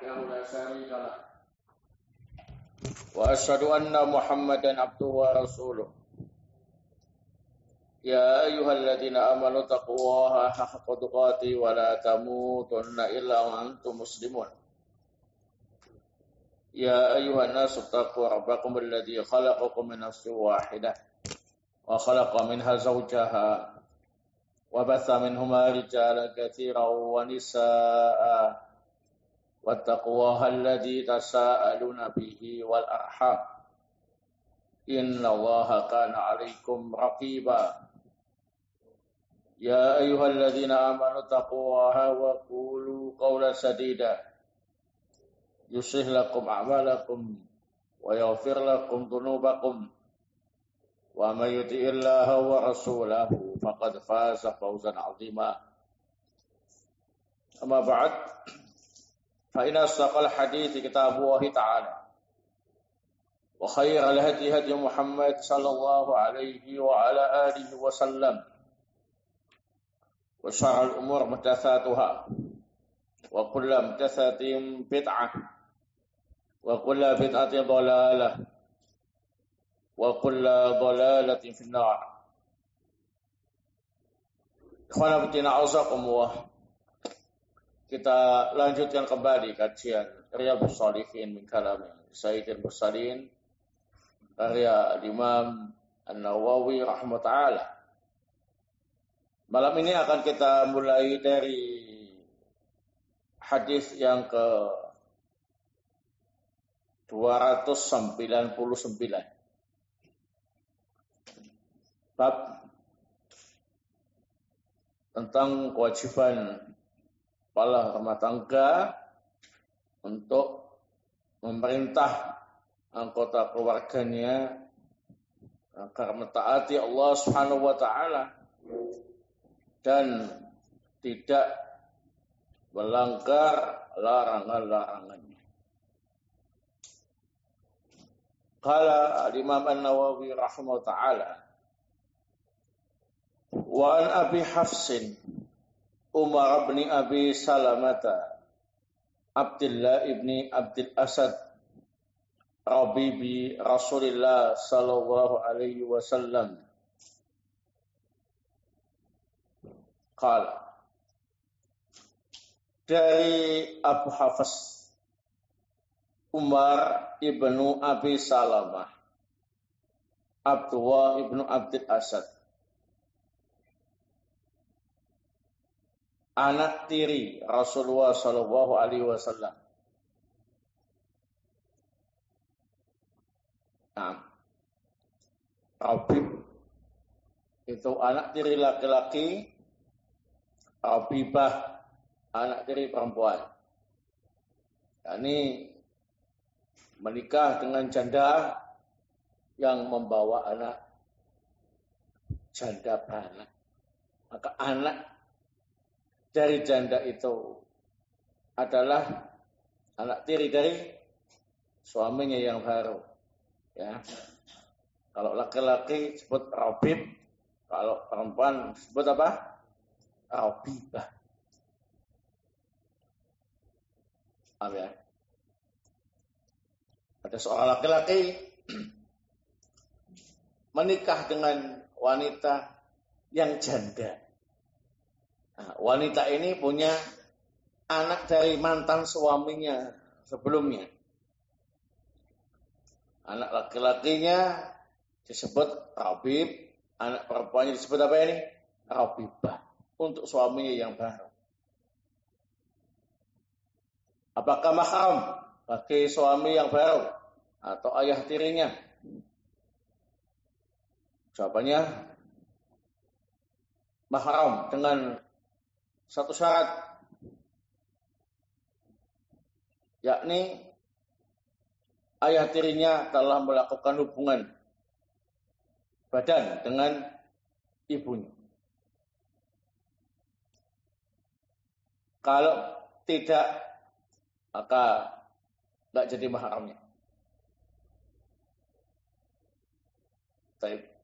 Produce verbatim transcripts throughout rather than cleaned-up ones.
وحده لا شريك له وأشهد أن محمدا عبده ورسوله يا أيها الذين آمنوا اتقوا الله حق تقاته ولا تموتن إلا وأنتم مسلمون يا أيها الناس اتقوا ربكم الذي خلقكم من نفس واحدة وخلق منها زوجها وبث منهما رجالا كثيرا ونساء واتقوا الله الذي تساءلون به والأرحام إن الله كان عليكم رقيبا يا أيها الذين آمنوا اتقوا الله وقولوا قولا سديدا يصلح لكم أعمالكم ويغفر لكم ذنوبكم ومن يطع الله ورسوله فقد فاز فوزا عظيما أما بعد فإن أصدق الحديث كتاب الله تعالى وخير الهدي هدي محمد صلى الله عليه وعلى آله وسلم وشر الأمور محدثاتها وكل محدثة بدعة وكل بدعة ضلالة وكل ضلالة في النار. Ikhwana fillah azakumullah. Kita lanjutkan kembali kajian Riyadhus Shalihin min kalam Sayyidil Mursalin karya Imam An-Nawawi rahimahullah. Malam ini akan kita mulai dari hadis yang ke dua ratus sembilan puluh sembilan. Bab tentang kewajiban kepala rumah tangga untuk memerintah anggota keluarganya agar mentaati Allah Subhanahu wa taala dan tidak melanggar larangan-larangannya. Qala al-Imam An-Nawawi rahimahullah taala wa an Abi Hafsin Umar bin Abi Salamata Abdullah ibni Abdul Asad Rabibi Rasulullah sallallahu alaihi wasallam qala dari Abu Hafs Umar ibnu Abi Salamah Abdullah ibnu Abdul Asad anak tiri Rasulullah sallallahu alaihi wasallam. Nah, Rabib itu anak tiri laki-laki, Rabibah anak tiri perempuan. Ini menikah dengan janda yang membawa anak janda beranak. Maka anak dari janda itu adalah anak tiri dari suaminya yang baru. Ya, kalau laki-laki disebut Rabib, kalau perempuan disebut apa? Rabibah. Paham ya? Ada seorang laki-laki menikah dengan wanita yang janda. Nah, wanita ini punya anak dari mantan suaminya sebelumnya. Anak laki-lakinya disebut Rabib, anak perempuannya disebut apa ini? Rabibah, untuk suaminya yang baru. Apakah mahram bagi suami yang baru atau ayah tirinya? Jawabannya mahram dengan satu syarat, yakni ayah tirinya telah melakukan hubungan badan dengan ibunya. Kalau tidak, maka tidak jadi mahramnya. Baik.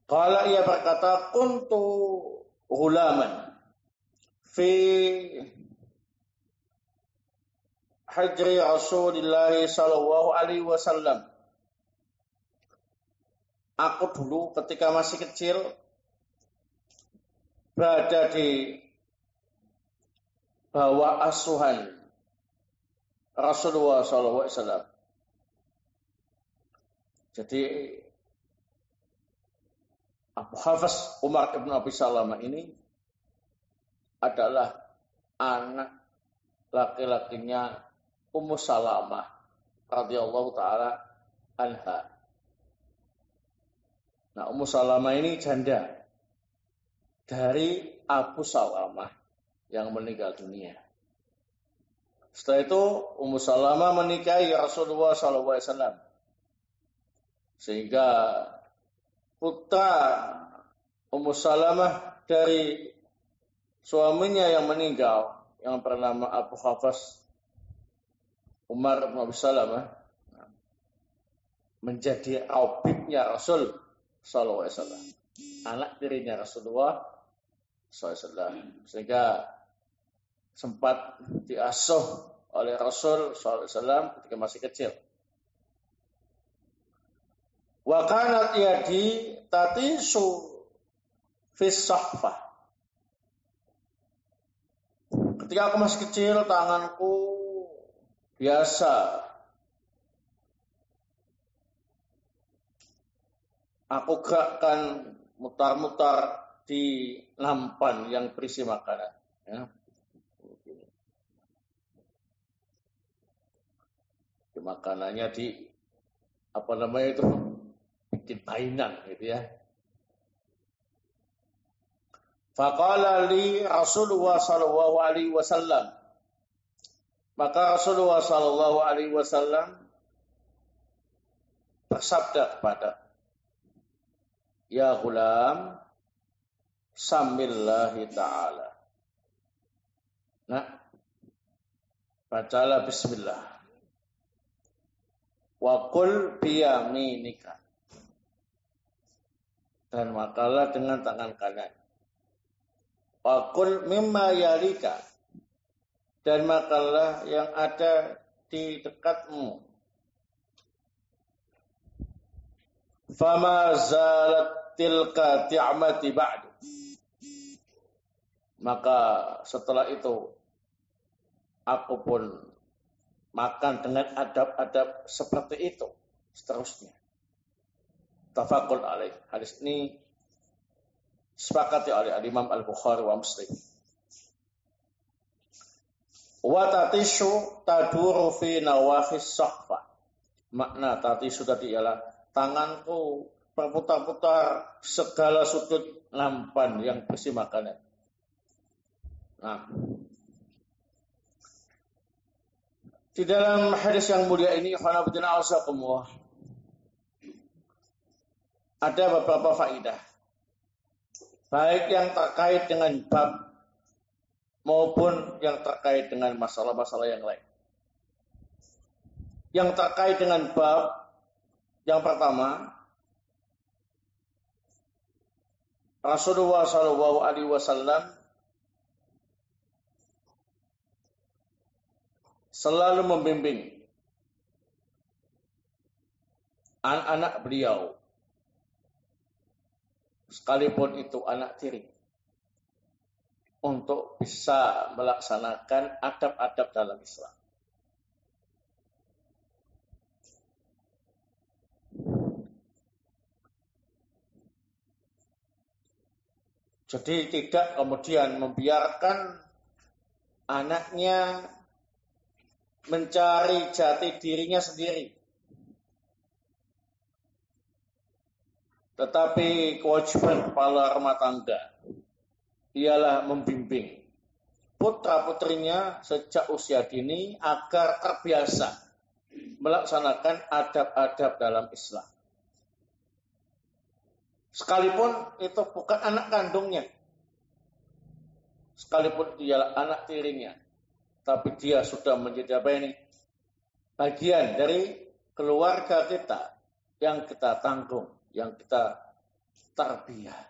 Qala ia berkata, kuntu ghulaman fi hajri Rasulillah sallallahu alaihi wasallam. Aku dulu ketika masih kecil berada di bawah asuhan Rasulullah sallallahu alaihi wasallam. Jadi Abu Hafs Umar ibn Abi Salamah ini adalah anak laki-lakinya Ummu Salamah radhiyallahu taala anha. Nah, Ummu Salamah ini janda dari Abu Salamah yang meninggal dunia. Setelah itu Ummu Salamah menikahi Rasulullah sallallahu alaihi wasallam. Sehingga putra Ummu Salamah dari suaminya yang meninggal yang bernama Abu Hafs Umar bin Abi Salamah menjadi rabibnya Rasul sallallahu alaihi wasallam, anak tirinya Rasulullah sallallahu alaihi wasallam, sehingga sempat diasuh oleh Rasul sallallahu alaihi wasallam ketika masih kecil. Wa kanat yadi tatisu fi sahfah. Ketika aku masih kecil, tanganku biasa aku gerakkan mutar-mutar di nampan yang berisi makanan. Ya. Di makanannya di apa namanya itu bikin mainan gitu ya. Faqala li Rasulullah sallallahu alaihi wasallam. Maka Rasulullah sallallahu alaihi wasallam bersabda kepada, ya ghulam, samillahi ta'ala. Nah, bacalah bismillah. Wa qul biyaminika. Dan makalah dengan tangan kanan. Wa qul mimma yalika. Dan makalah yang ada di dekatmu. Fama zalat tilka ti'amati ba'du. Maka setelah itu aku pun makan dengan adab-adab seperti itu seterusnya. Tafaqul alaih. Hadis ini sepakati oleh Imam Al-Bukhari wa Muslim. Wa tatishu taduru fi nawafis sahfa. Makna tatishu tadi ialah tanganku berputar-putar segala sudut nampan yang berisi makanan. Nah, di dalam hadis yang mulia ini, khanabuddina asakumullah, ada beberapa faedah, baik yang terkait dengan bab maupun yang terkait dengan masalah-masalah yang lain. Yang terkait dengan bab yang pertama, Rasulullah sallallahu alaihi wasallam selalu membimbing anak-anak beliau, sekalipun itu anak tiri, untuk bisa melaksanakan adab-adab dalam Islam. Jadi tidak kemudian membiarkan anaknya mencari jati dirinya sendiri. Tetapi kewajiban kepala rumah tangga ialah membimbing putra-putrinya sejak usia dini agar terbiasa melaksanakan adab-adab dalam Islam. Sekalipun itu bukan anak kandungnya, sekalipun dia anak tirinya, tapi dia sudah menjadi apa ini? Bagian dari keluarga kita yang kita tanggung, yang kita tarbiyah.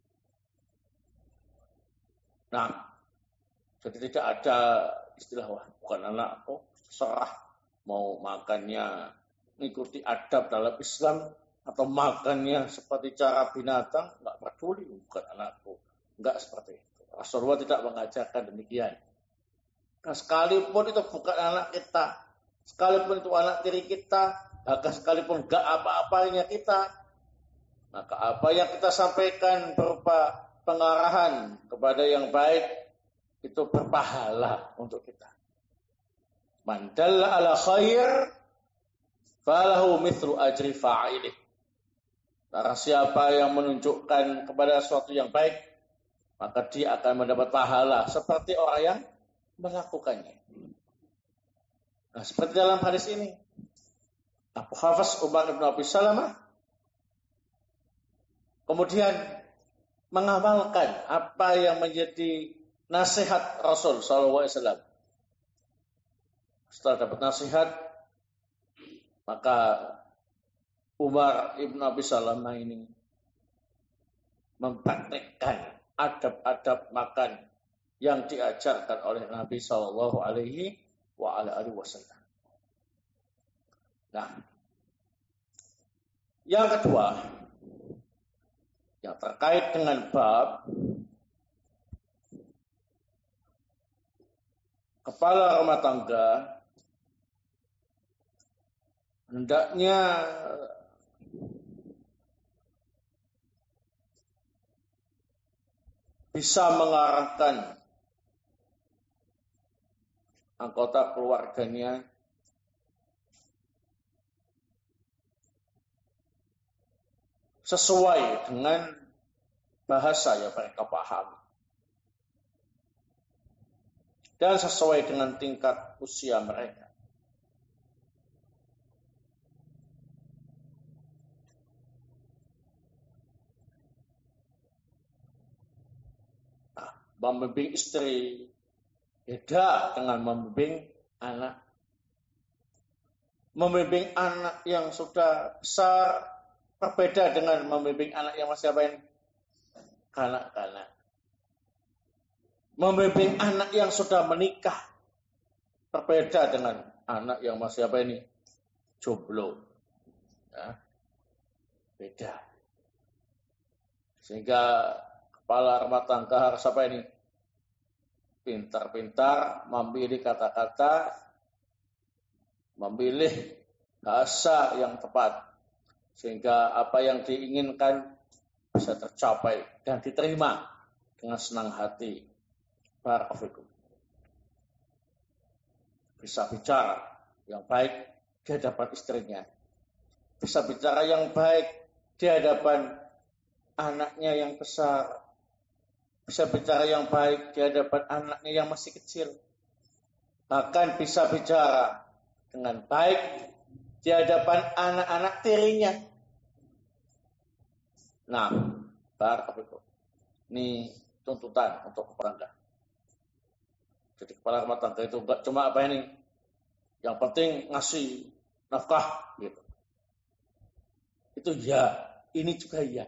Nah, jadi tidak ada istilah wah bukan anakku, serah mau makannya mengikuti adab dalam Islam atau makannya seperti cara binatang, nggak peduli, bukan anakku. Nggak seperti itu. Rasulullah tidak mengajarkan demikian. Nah, sekalipun itu bukan anak kita, sekalipun itu anak tiri kita, bahkan sekalipun nggak apa-apanya kita, maka apa yang kita sampaikan berupa pengarahan kepada yang baik itu berpahala untuk kita. Man dalla ala khair falahu mithlu ajri fa'ilih. Barang siapa yang menunjukkan kepada sesuatu yang baik, maka dia akan mendapat pahala seperti orang yang melakukannya. Nah, seperti dalam hadis ini, Abu Hafs Umar bin Abi Salamah kemudian mengamalkan apa yang menjadi nasihat Rasul sallallahu alaihi wasallam. Setelah dapat nasihat, maka Umar ibn Abi Salamah ini mempraktikkan adab-adab makan yang diajarkan oleh Nabi sallallahu alaihi wasallam. Nah, yang kedua, yang terkait dengan bab kepala rumah tangga hendaknya bisa mengarahkan anggota keluarganya sesuai dengan bahasa yang mereka pahami dan sesuai dengan tingkat usia mereka. Nah, membimbing istri beda dengan membimbing anak. Membimbing anak yang sudah besar berbeda dengan membimbing anak yang masih apa ini? Kanak-kanak. Membimbing anak yang sudah menikah berbeda dengan anak yang masih apa ini? Jomblo. Ya. Beda. Sehingga kepala rumah tangga harus apa ini? Pintar-pintar memilih kata-kata, memilih bahasa yang tepat. Sehingga apa yang diinginkan bisa tercapai dan diterima dengan senang hati. Barakallahu. Bisa bicara yang baik di hadapan istrinya. Bisa bicara yang baik di hadapan anaknya yang besar. Bisa bicara yang baik di hadapan anaknya yang masih kecil. Bahkan bisa bicara dengan baik di hadapan anak-anak tirinya. Nah, barakallahu. Ini tuntutan untuk kepala tangga. Jadi kepala rumah tangga itu enggak cuma apa ini, yang penting ngasih nafkah gitu. Itu ya, ini juga ya.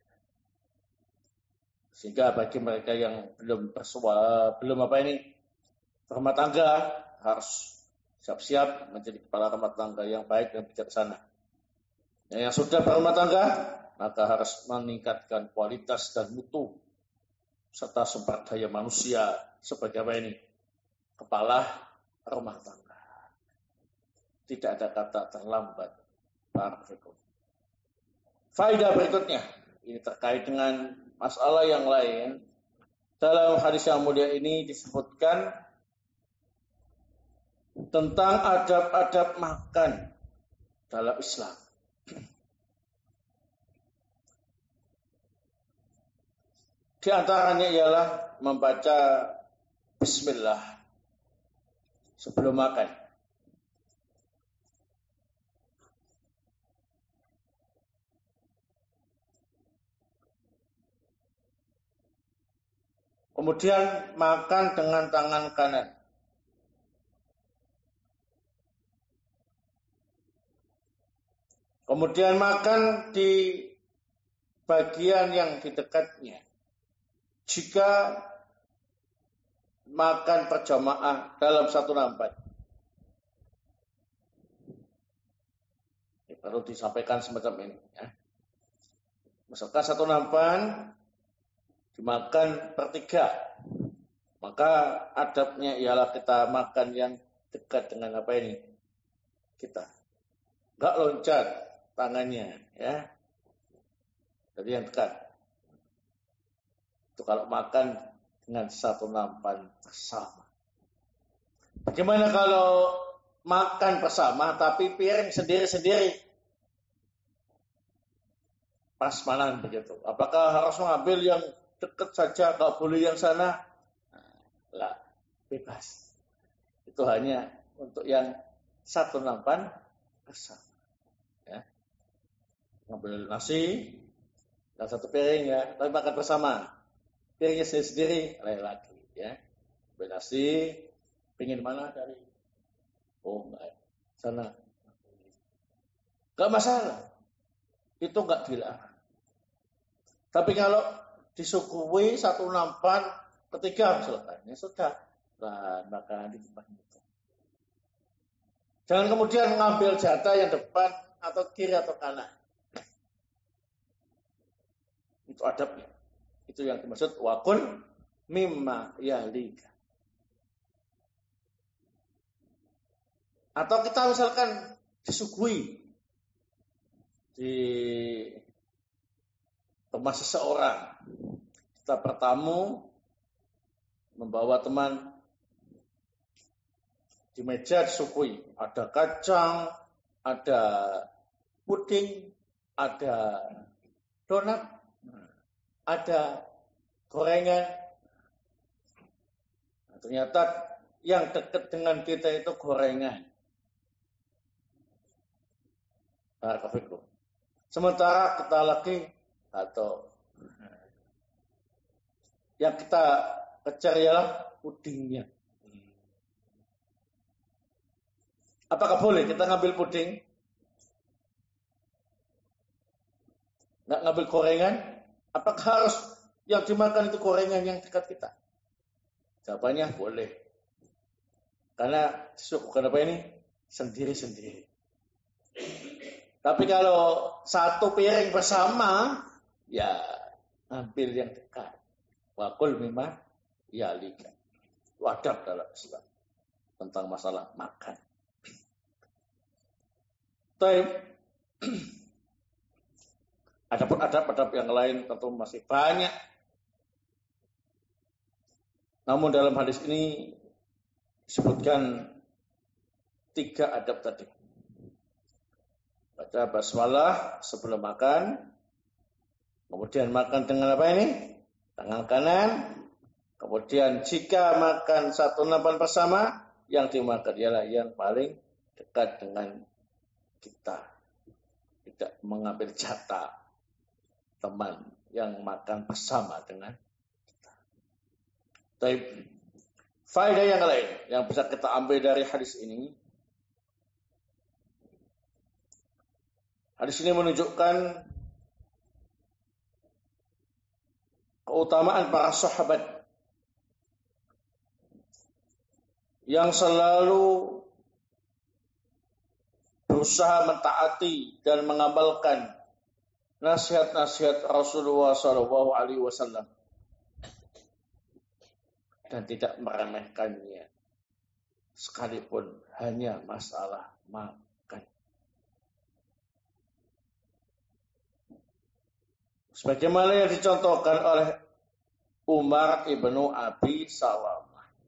Sehingga bagi mereka yang belum bersua, belum apa ini, rumah tangga harus siap-siap menjadi kepala rumah tangga yang baik dan bijaksana. Yang sudah berumah tangga, maka harus meningkatkan kualitas dan mutu serta sumber daya manusia sebagai apa ini? Kepala rumah tangga. Tidak ada kata terlambat. Barakallahu. Faedah berikutnya, ini terkait dengan masalah yang lain. Dalam hadis yang mulia ini disebutkan tentang adab-adab makan dalam Islam. Di antaranya ialah membaca bismillah sebelum makan. Kemudian makan dengan tangan kanan. Kemudian makan di bagian yang di dekatnya. Jika makan berjamaah dalam satu nampan. Ini perlu disampaikan semacam ini. Ya. Misalkan satu nampan dimakan bertiga. Maka adabnya ialah kita makan yang dekat dengan apa ini? Kita. Enggak loncat tangannya. Ya. Jadi yang dekat. Itu kalau makan dengan satu nampan bersama. Bagaimana kalau makan bersama tapi piring sendiri-sendiri? Pasmanan begitu. Apakah harus mengambil yang dekat saja, nggak boleh yang sana? Lah, bebas. Itu hanya untuk yang satu nampan bersama. Ya. Ngambil nasi, dan satu piring ya, tapi makan bersama. Piringnya sendiri, lain lagi, ya. Bernasi, pingin mana dari? Oh, enggak. Sana. Enggak masalah. Itu enggak dilarang. Tapi kalau disuguhi satu nampan, ketiga misalkan, ya sudah. Nah, makan di tempat itu. Jangan kemudian mengambil jatah yang depan, atau kiri atau kanan. Itu adabnya. Itu yang dimaksud wakun mimma yalika. Atau kita misalkan disuguhi di rumah seseorang. Kita bertamu membawa teman di meja disuguhi. Ada kacang, ada puding, ada donat, ada gorengan. Nah, ternyata yang dekat dengan kita itu gorengan. Barakallahu. Sementara kita lagi atau yang kita kejar ialah pudingnya. Apakah boleh kita ngambil puding? Nggak ngambil gorengan? Apakah harus yang dimakan itu gorengan yang dekat kita? Jawabannya boleh. Karena disuguhkan apa ini? Sendiri-sendiri. Tapi kalau satu piring bersama, ya ambil yang dekat. Wakul mimma yalika. Wadab dalam Islam. Tentang masalah makan. Tapi adapun adab-adab yang lain tentu masih banyak. Namun dalam hadis ini disebutkan tiga adab tadi. Baca basmalah sebelum makan. Kemudian makan dengan apa ini? Tangan kanan. Kemudian jika makan satu nampan bersama, yang dimakan ialah yang paling dekat dengan kita. Tidak mengambil jatah teman yang makan bersama dengan kita. Tapi faedah yang lain yang bisa kita ambil dari hadis ini, hadis ini menunjukkan keutamaan para sahabat yang selalu berusaha mentaati dan mengamalkan nasihat-nasihat Rasulullah shallallahu alaihi wasallam dan tidak meremehkannya sekalipun hanya masalah makan. Sebagaimana yang dicontohkan oleh Umar ibnu Abi Salamah.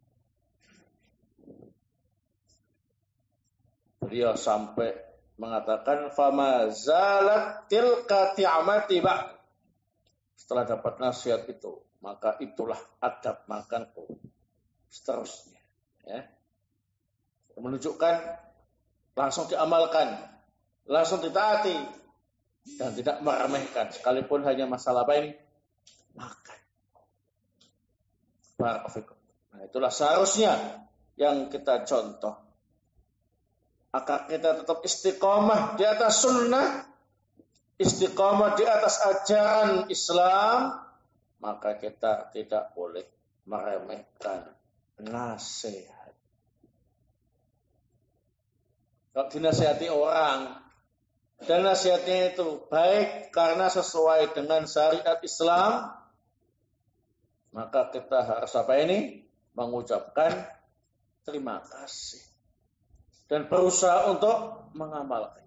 Beliau sampai mengatakan fama zalat tilka ti'amati ba'. Setelah dapat nasihat itu, maka itulah adab makanku seterusnya, ya. Menunjukkan langsung diamalkan, langsung ditaati dan tidak meremehkan sekalipun hanya masalah apa ini? Makan. Barakallahu. Nah, itulah seharusnya yang kita contoh. Agar kita tetap istiqomah di atas sunnah istiqamah di atas ajaran Islam, maka kita tidak boleh meremehkan nasihat. Kalau dinasihati orang dan nasihatnya itu baik karena sesuai dengan syariat Islam, maka kita harus apa ini? Mengucapkan terima kasih dan berusaha untuk mengamalkan.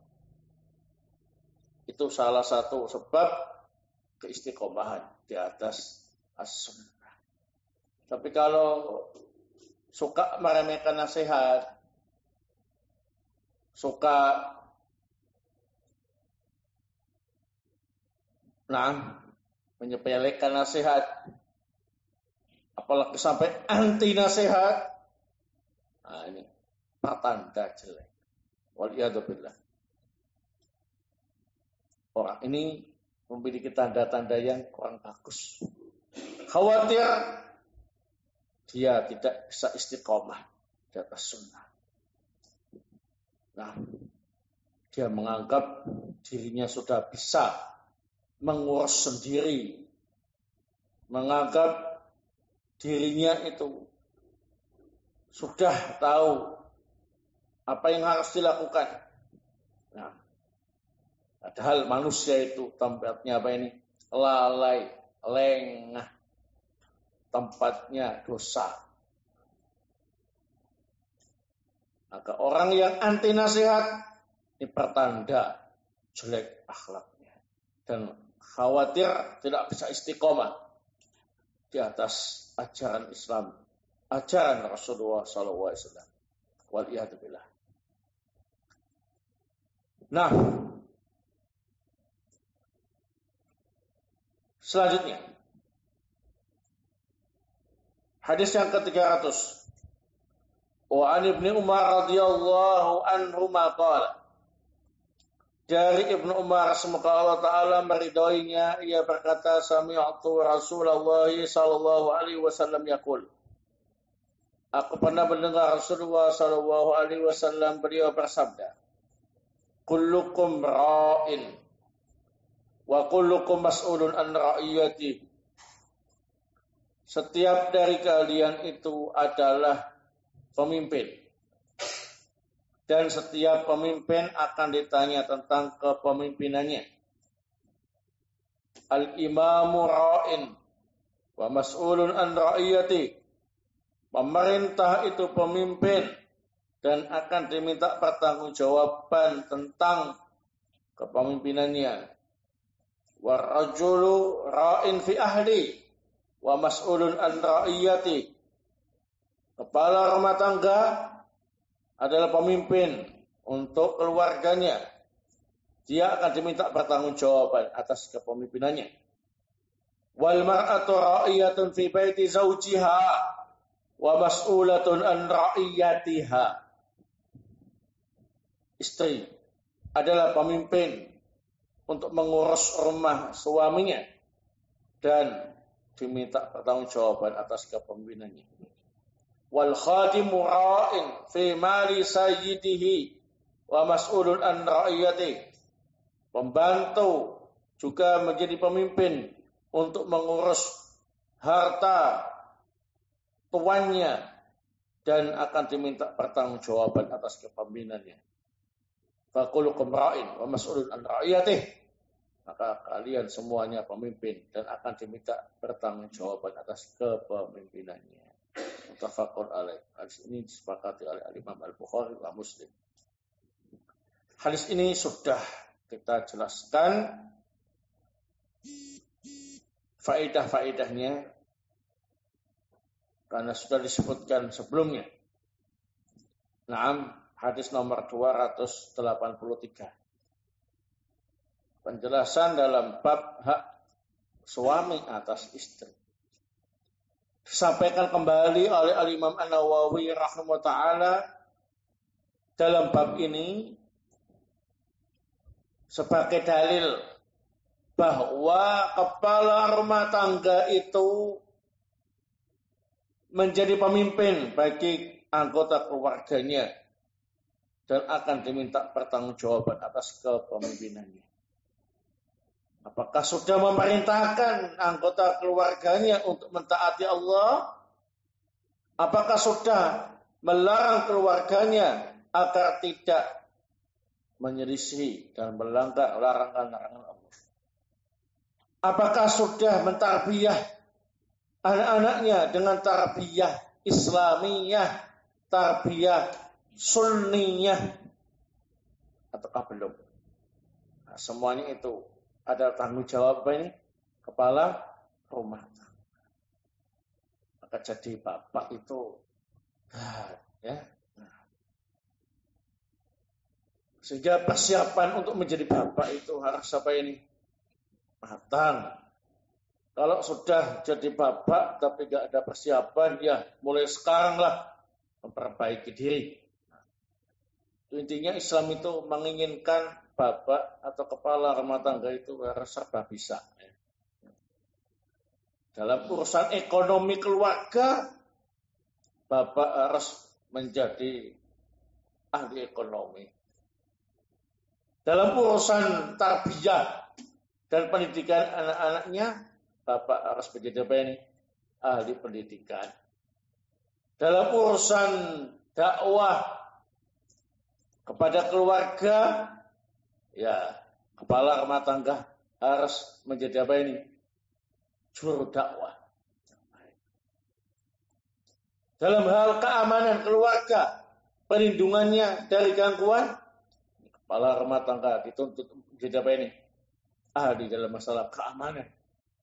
Itu salah satu sebab keistiqomahan di atas as-sunnah. Tapi kalau suka meremehkan nasihat, suka nah menyepelekan nasihat, apalagi sampai anti nasihat, nah ini pertanda jelek. Waliyadzubillah. Orang ini memiliki tanda-tanda yang kurang bagus. Khawatir dia tidak bisa istiqomah di atas sunnah. Nah, dia menganggap dirinya sudah bisa mengurus sendiri, menganggap dirinya itu sudah tahu apa yang harus dilakukan. Nah, padahal manusia itu tempatnya apa ini? Lalai, lengah, tempatnya dosa. Maka orang yang anti nasihat ini pertanda jelek akhlaknya dan khawatir tidak bisa istiqomah di atas ajaran Islam, ajaran Rasulullah sallallahu alaihi wasallam. Waliyadzubillah. Nah, selanjutnya hadis yang ke tiga ratus. Wa an Ibnu Umar radhiyallahu anhu maqala. Dari Ibnu Umar semoga Allah taala meridhoinya, ia berkata, sami'tu Rasulullah sallallahu alaihi wasallam yaqul. Aku pernah mendengar Rasulullah sallallahu alaihi wasallam beliau bersabda, kullukum ra'in wa kullukum mas'ulun an ra'iyati. Setiap dari kalian itu adalah pemimpin, dan setiap pemimpin akan ditanya tentang kepemimpinannya. Al-imamu ra'in wa mas'ulun an ra'iyati. Pemerintah itu pemimpin dan akan diminta pertanggungjawaban tentang kepemimpinannya. Wa rajulu ra'in fi ahli wa mas'ulun an ra'iyati. Kepala rumah tangga adalah pemimpin untuk keluarganya. Dia akan diminta pertanggungjawaban atas kepemimpinannya. Wal mar'atu ra'iyatun fi baiti zawjiha wa mas'ulatun an ra'iyatiha. Istri adalah pemimpin untuk mengurus rumah suaminya dan diminta pertanggungjawaban atas kepemimpinannya. Wal khadimu ra'in fi mali sayyidihi wa mas'ulun an ra'iyatihi. Pembantu juga menjadi pemimpin untuk mengurus harta tuannya dan akan diminta pertanggungjawaban atas kepemimpinannya. Faqulukum ra'in wa mas'ulun an ra'iyatihi. Maka kalian semuanya pemimpin dan akan diminta pertanggungjawaban atas kepemimpinannya. Muttafaqun alaih. Hadis ini disepakati oleh Imam Al-Bukhari wa Muslim. Hadis ini sudah kita jelaskan faedah-faedahnya karena sudah disebutkan sebelumnya. Naam, hadis nomor dua ratus delapan puluh tiga. Penjelasan dalam bab hak suami atas istri. Disampaikan kembali oleh Al-Imam An-Nawawi rahimahullah ta'ala dalam bab ini sebagai dalil bahwa kepala rumah tangga itu menjadi pemimpin bagi anggota keluarganya dan akan diminta pertanggungjawaban atas kepemimpinannya. Apakah sudah memerintahkan anggota keluarganya untuk mentaati Allah? Apakah sudah melarang keluarganya agar tidak menyelisih dan melanggar larangan-larangan Allah? Apakah sudah mentarbiyah anak-anaknya dengan tarbiyah Islamiyah, tarbiyah sunniyah, ataukah belum? Nah, semuanya itu ada tanggung jawab ini kepala rumah tangga. Maka jadi bapak itu ya. Nah. Sehingga persiapan untuk menjadi bapak itu harus apa ini? Matang. Kalau sudah jadi bapak tapi gak ada persiapan, ya mulai sekarang lah memperbaiki diri. Nah, intinya Islam itu menginginkan bapak atau kepala rumah tangga itu harus serba bisa. Ya. Dalam urusan ekonomi keluarga, bapak harus menjadi ahli ekonomi. Dalam urusan tarbiyah dan pendidikan anak-anaknya, bapak harus menjadi apa ini? Ahli pendidikan. Dalam urusan dakwah kepada keluarga, ya kepala rumah tangga harus menjadi apa ini? Juru dakwah. Dalam hal keamanan keluarga, perlindungannya dari gangguan, kepala rumah tangga dituntut menjadi apa ini? Ahli dalam masalah keamanan.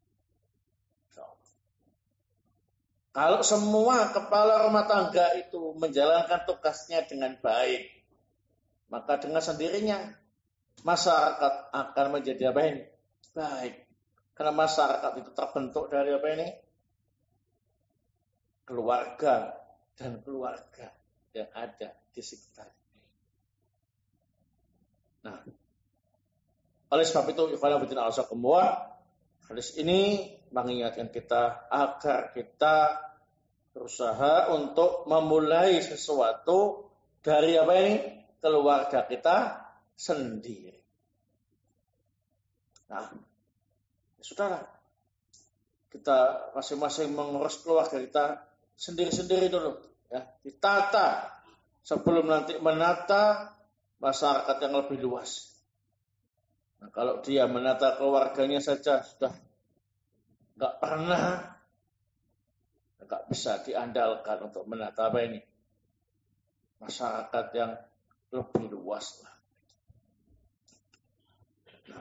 Kalau semua kepala rumah tangga itu menjalankan tugasnya dengan baik, maka dengan sendirinya masyarakat akan menjadi apa ini? Baik. Karena masyarakat itu terbentuk dari apa ini? Keluarga dan keluarga yang ada di sekitar. Nah, oleh sebab itu, ikhwan fillah semua, hadis ini mengingatkan kita agar kita berusaha untuk memulai sesuatu dari apa ini? Keluarga kita sendiri. Nah, ya sudahlah, kita masing-masing mengurus keluarga kita sendiri-sendiri dulu, ya, ditata sebelum nanti menata masyarakat yang lebih luas. Nah, kalau dia menata keluarganya saja sudah nggak pernah, nggak bisa diandalkan untuk menata apa ini? Masyarakat yang lebih luas lah. Nah,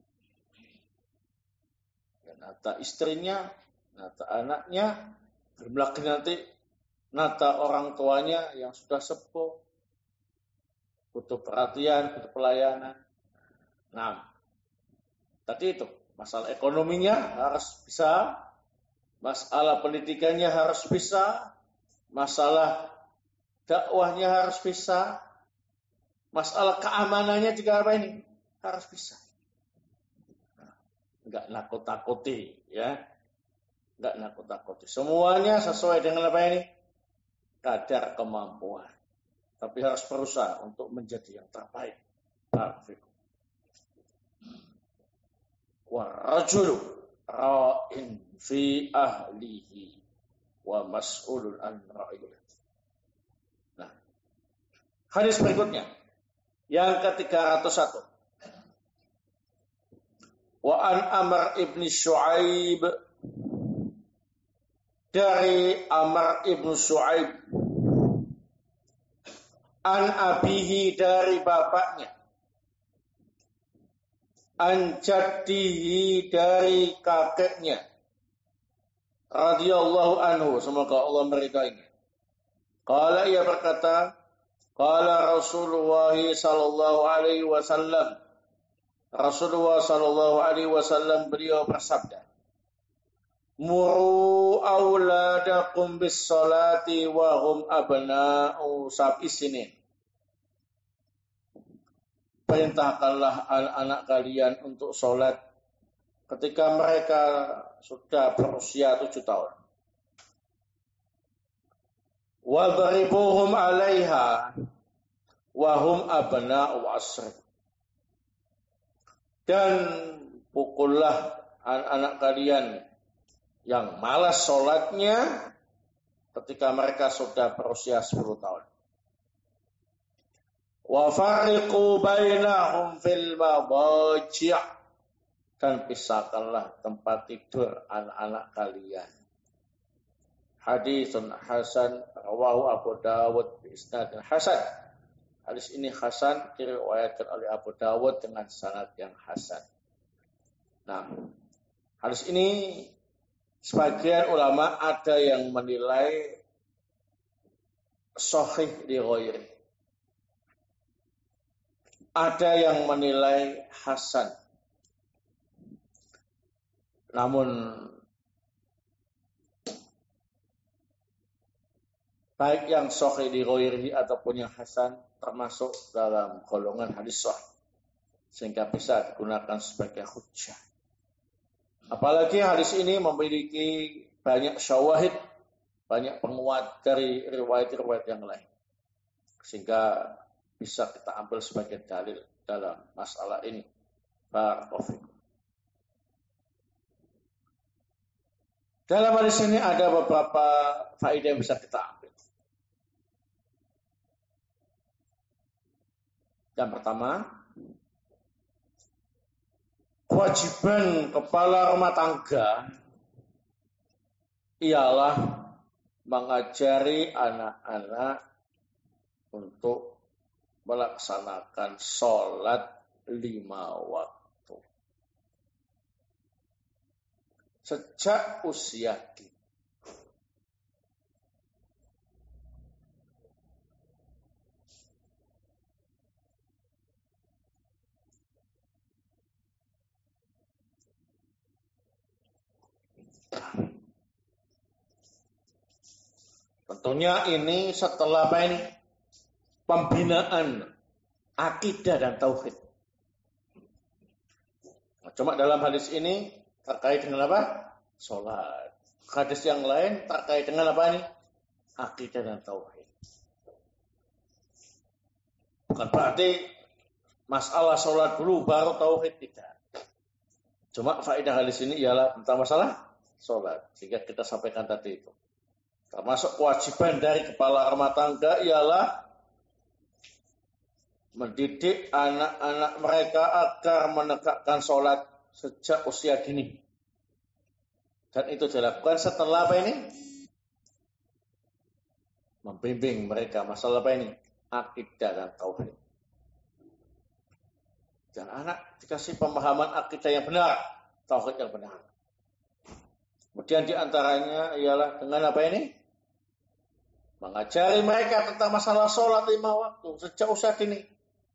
ya, nata istrinya, nata anaknya, belum lagi nanti nata orang tuanya yang sudah sepuh, butuh perhatian, butuh pelayanan. Nah, tadi itu masalah ekonominya harus bisa, masalah pendidikannya harus bisa, masalah dakwahnya harus bisa, masalah keamanannya juga apa ini harus bisa. Nah, enggak nakut-nakuti, ya, enggak nakut-nakuti. Semuanya sesuai dengan apa ini? Kadar kemampuan. Tapi harus berusaha untuk menjadi yang terbaik. Barakallahu. Warajulu ra'in fi ahlihi wa mas'ulun an ra'iyati. Nah, hadis berikutnya yang ke tiga ratus satu. Wa an Amr ibn Shu'aib, dari Amr ibn Shu'aib, an abihi, dari bapaknya, an jaddihi, dari kakeknya, radhiyallahu anhu, semoga Allah meridainya. Qala, ia berkata, qala Rasulullah sallallahu alaihi wasallam, Rasulullah sallallahu alaihi wasallam beliau bersabda, muru auladakum bis salati wa hum abna'u sab'i sinin. Perintahkanlah anak-anak kalian untuk sholat ketika mereka sudah berusia tujuh tahun. Wadribuhum alaiha wa hum abna'u asr. Dan pukullah anak-anak kalian yang malas sholatnya ketika mereka sudah berusia sepuluh tahun. Wa fariqu bainahum fil madaji', dan pisahkanlah tempat tidur anak-anak kalian. Hadisun hasan rawahu Abu Dawud bi isnadin hasan. Hadis ini hasan diriwayatkan oleh Abu Dawud dengan sanad yang hasan. Nah, hadis ini sebagian ulama ada yang menilai sahih li ghairi. Ada yang menilai hasan. Namun baik yang sahih li ghairi ataupun yang hasan termasuk dalam golongan hadis sahih, sehingga bisa digunakan sebagai hujjah. Apalagi hadis ini memiliki banyak syawahid, banyak penguat dari riwayat-riwayat yang lain, sehingga bisa kita ambil sebagai dalil dalam masalah ini. Barakallahu fikum. Dalam hadis ini ada beberapa faedah yang bisa kita ambil. Yang pertama, kewajiban kepala rumah tangga ialah mengajari anak-anak untuk melaksanakan sholat lima waktu sejak usia dini. Tentunya ini setelah apa ini? Pembinaan akidah dan tauhid. Nah, cuma dalam hadis ini terkait dengan apa? Sholat. Hadis yang lain terkait dengan apa ini? Akidah dan tauhid. Bukan berarti masalah sholat dulu baru tauhid, tidak. Cuma faedah hadis ini ialah tentang masalah sholat. Sehingga kita sampaikan tadi itu. Termasuk kewajiban dari kepala rumah tangga ialah mendidik anak-anak mereka agar menegakkan sholat sejak usia dini. Dan itu dilakukan setelah apa ini? Membimbing mereka masalah apa ini? Akidah dan tauhid. Dan anak dikasih pemahaman akidah yang benar, tauhid yang benar. Kemudian diantaranya ialah dengan apa ini? Mengajari mereka tentang masalah sholat lima waktu sejak usia dini.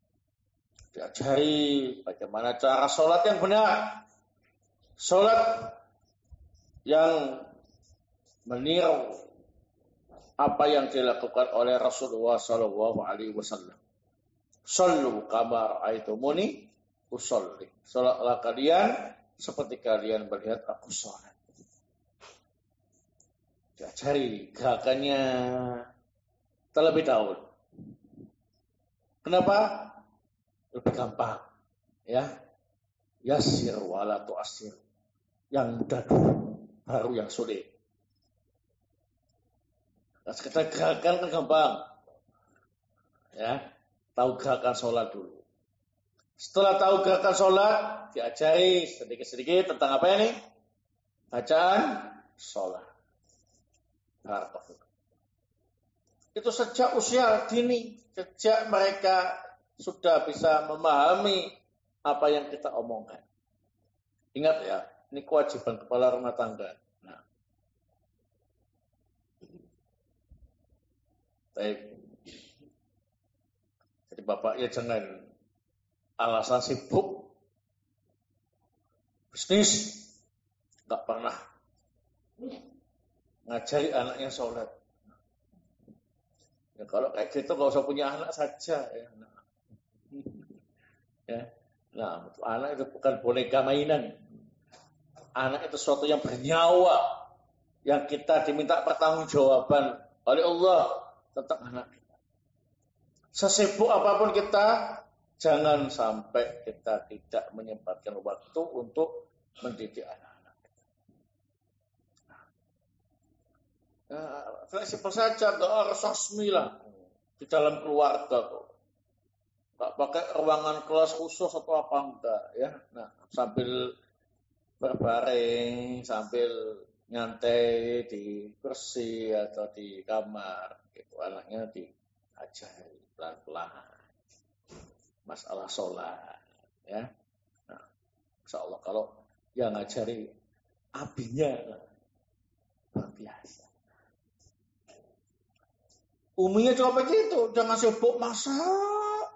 Diajari bagaimana cara sholat yang benar. Sholat yang meniru apa yang dilakukan oleh Rasulullah Shallallahu Alaihi Wasallam. Shallu kama ra'aitumuni usolli. Sholatlah kalian seperti kalian melihat aku sholat. Diajari gerakannya terlebih dahulu. Kenapa? Lebih gampang, ya. Yasir wala tu'asir. Yang mudah dulu, baru yang sulit. Nah, sekedar gerakan kan gampang, ya. Tahu gerakan sholat dulu. Setelah tahu gerakan sholat, diajari sedikit-sedikit tentang apa ini? Bacaan sholat. Itu sejak usia dini, sejak mereka sudah bisa memahami apa yang kita omongkan. Ingat ya, ini kewajiban kepala rumah tangga. Nah, baik. Jadi bapak ya jangan alasan sibuk, bisnis, nggak pernah ngajari anaknya sholat. Ya, kalau kayak gitu nggak usah punya anak saja. Ya. Nah, ya. Nah, anak itu bukan boneka mainan. Anak itu sesuatu yang bernyawa, yang kita diminta pertanggungjawaban oleh Allah tentang anak kita. Sesibuk apapun kita, Jangan sampai kita tidak menyempatkan waktu untuk mendidik anak-anak. Nah, fleksibel saja, nggak harus resmi lah di dalam keluarga kok. Nggak pakai ruangan kelas khusus atau apa enggak ya. Nah, sambil berbaring, sambil nyantai di kursi atau di kamar, gitu anaknya diajari pelan-pelan masalah sholat, ya. Nah, insya Allah kalau yang ngajari abinya luar biasa. Uminya juga begitu, jangan sibuk masak.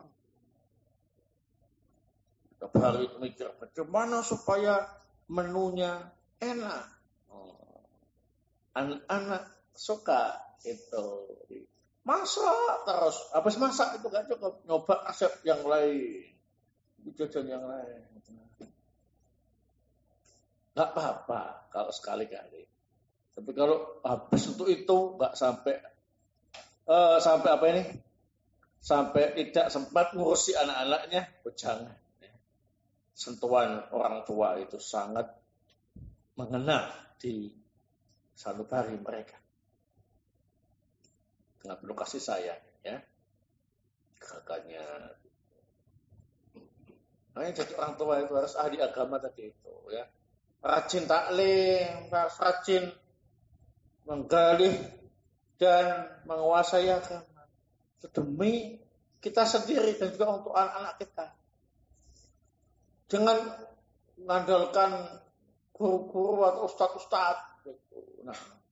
Tiap hari mikir bagaimana supaya menunya enak. Anak-anak suka itu masak terus. Habis masak itu gak cukup, nyoba resep yang lain, jajan yang lain. Gak apa-apa kalau sekali-kali. Tapi kalau habis untuk itu gak sampai uh, sampai apa ini? Sampai tidak sempat ngurusi anak-anaknya, oh jangan. Sentuhan orang tua itu sangat mengena di sanubari mereka. Dengan penuh kasih sayang, ya. Kakaknya. Nah, jadi orang tua itu harus ahli agama tadi itu, ya. Rajin taklim, rajin menggali dan menguasai agama. Demi kita sendiri dan juga untuk anak-anak kita. Jangan mengandalkan guru-guru atau ustadz-ustadz. Gitu. Nah,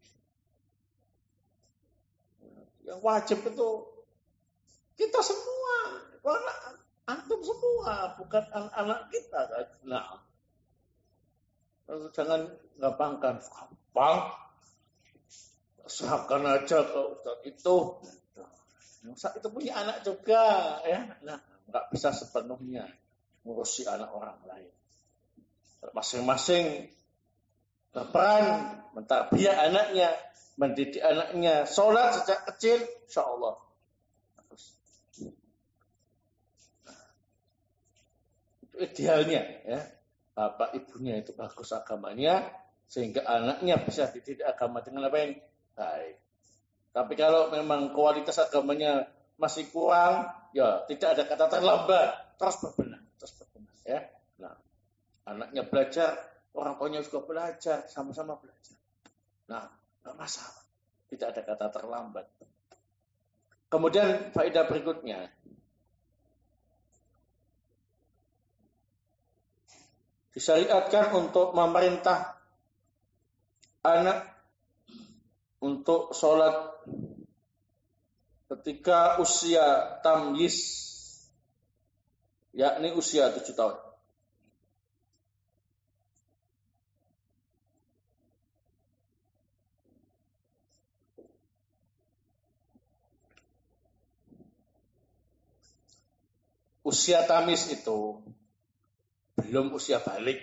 yang wajib itu kita semua, anak antum semua, bukan anak-anak kita. Nah, jangan gampangkan, gampang, serahkan aja ke ustadz itu. Ustadz itu punya anak juga, ya. Nah, nggak bisa sepenuhnya ngurusi anak orang lain. Masing-masing berperan mentarbiyah anaknya, mendidik anaknya, sholat sejak kecil, insya Allah. Itu idealnya, ya. Bapak ibunya itu bagus agamanya, sehingga anaknya bisa dididik agama dengan apa yang baik. Tapi kalau memang kualitas agamanya masih kurang, ya tidak ada kata terlambat, terus berbenah, terus berbenah, ya. Nah, anaknya belajar, orang tuanya juga belajar, sama-sama belajar. Nah, nggak masalah, tidak ada kata terlambat. Kemudian faedah berikutnya, disyariatkan untuk memerintah anak untuk sholat ketika usia tamyiz, yakni usia tujuh tahun. Usia tamyiz itu belum usia balik.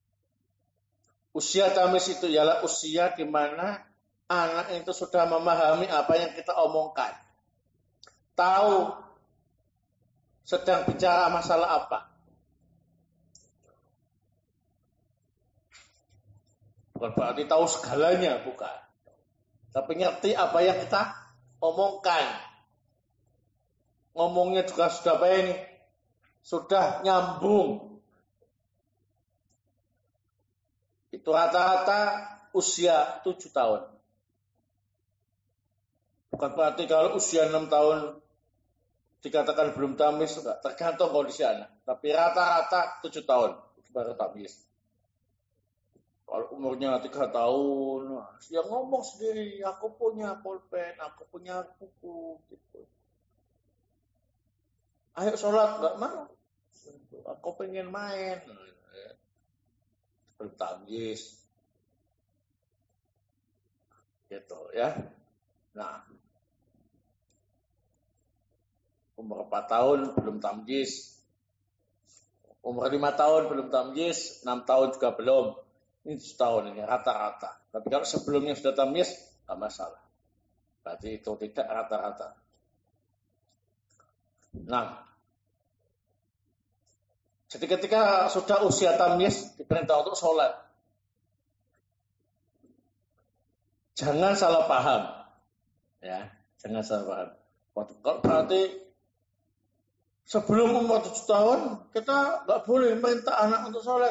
Usia tamyiz itu ialah usia di mana anak itu sudah memahami apa yang kita omongkan. Tahu sedang bicara masalah apa. Bukan berarti tahu segalanya, bukan. Tapi ngerti apa yang kita omongkan. Ngomongnya juga sudah apa ini? Sudah nyambung. Itu rata-rata usia tujuh tahun. Bukan berarti kalau usia enam tahun dikatakan belum tamyiz, enggak, tergantung kondisi anak. Tapi rata-rata tujuh tahun itu baru tamyiz. Kalau umurnya tiga tahun, dia ngomong sendiri, aku punya pulpen, aku punya buku, gitu. Ayo sholat, enggak mau. Aku pengen main. Belum tamyiz. Gitu ya. Nah, umur empat tahun belum tamyiz, umur lima tahun belum tamyiz, enam tahun juga belum. Ini setahun ini rata-rata. Tapi kalau sebelumnya sudah tamyiz, nggak masalah. Berarti itu tidak rata-rata. Nah, Jadi ketika sudah usia tamyiz diperintah untuk sholat. Jangan salah paham. Ya, jangan salah paham. Kalau berarti sebelum umur tujuh tahun kita nggak boleh minta anak untuk sholat.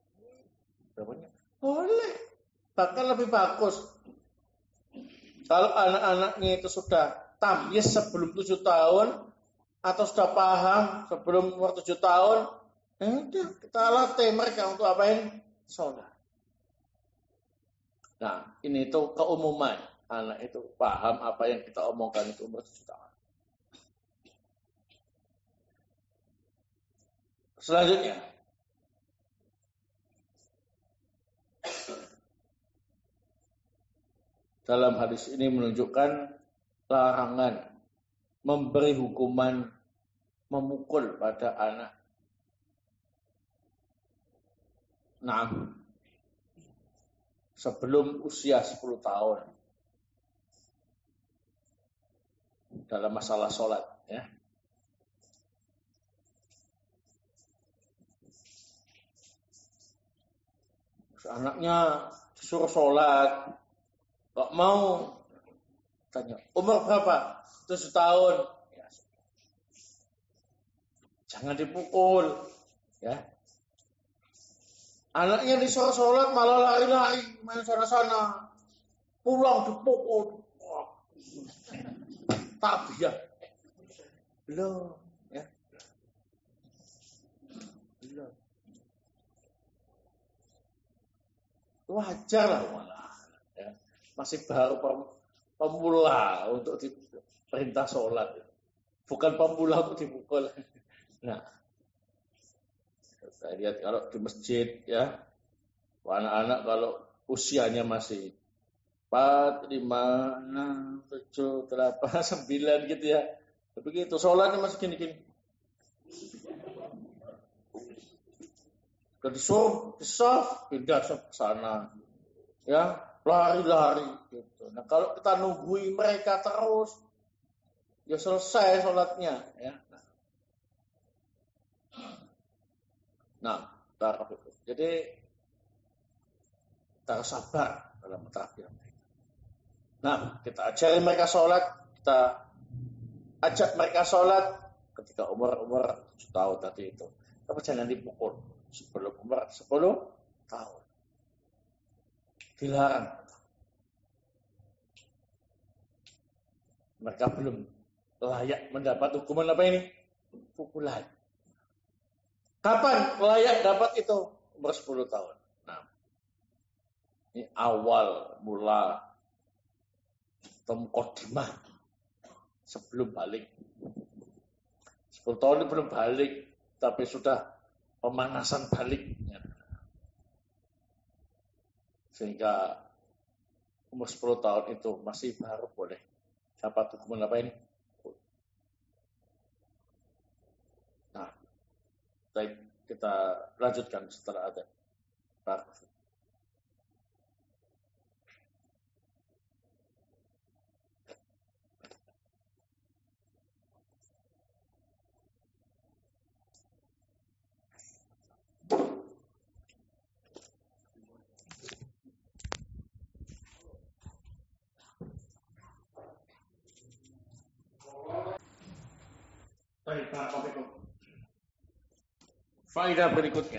Boleh. Bahkan lebih bagus. Kalau anak-anaknya itu sudah tamyiz sebelum tujuh tahun atau sudah paham sebelum umur tujuh tahun, ya kita latih mereka untuk apain? Sholat. Nah, ini itu keumuman. Anak itu paham apa yang kita omongkan itu umur tujuh tahun. Selanjutnya, dalam hadis ini menunjukkan larangan memberi hukuman memukul pada anak. Nah, sebelum usia sepuluh tahun dalam masalah sholat, ya. Anaknya disuruh sholat, gak mau, tanya, umur berapa? Tujuh tahun. Ya. Jangan dipukul, ya. Anaknya disuruh sholat malah lari-lari main sana-sana, pulang dipukul. Tabiah, belum, ya, belum. Wajar lah malah, ya. Masih baru pemula untuk diperintah sholat, bukan pemula untuk dipukul. Nah, saya lihat kalau di masjid, ya, anak-anak kalau usianya masih empat, lima, enam, tujuh, delapan, sembilan gitu ya, begitu sholatnya masih gini-gini. Kalau disuruh disaf, pindah ke sana, ya, lari-lari gitu. Nah, kalau kita nungguin mereka terus, ya selesai sholatnya, ya. Nah, jadi kita harus sabar dalam mentraktir. Nah, kita ajari mereka sholat, kita ajak mereka sholat ketika umur-umur tujuh tahun tadi itu. Tapi jangan dipukul sebelum umur sepuluh tahun. Dilarang. Mereka belum layak mendapat hukuman apa ini? Pukulan. Kapan layak dapat itu? Umur sepuluh tahun. Nah, ini awal mula muqaddimah sebelum balik. sepuluh tahun ini belum balik, tapi sudah pemanasan baliknya. Sehingga umur sepuluh tahun itu masih baru boleh dapat hukuman apa ini? Nah, baik, kita lanjutkan setelah ada paragraf. Baik, paragraf itu. Faedah berikutnya.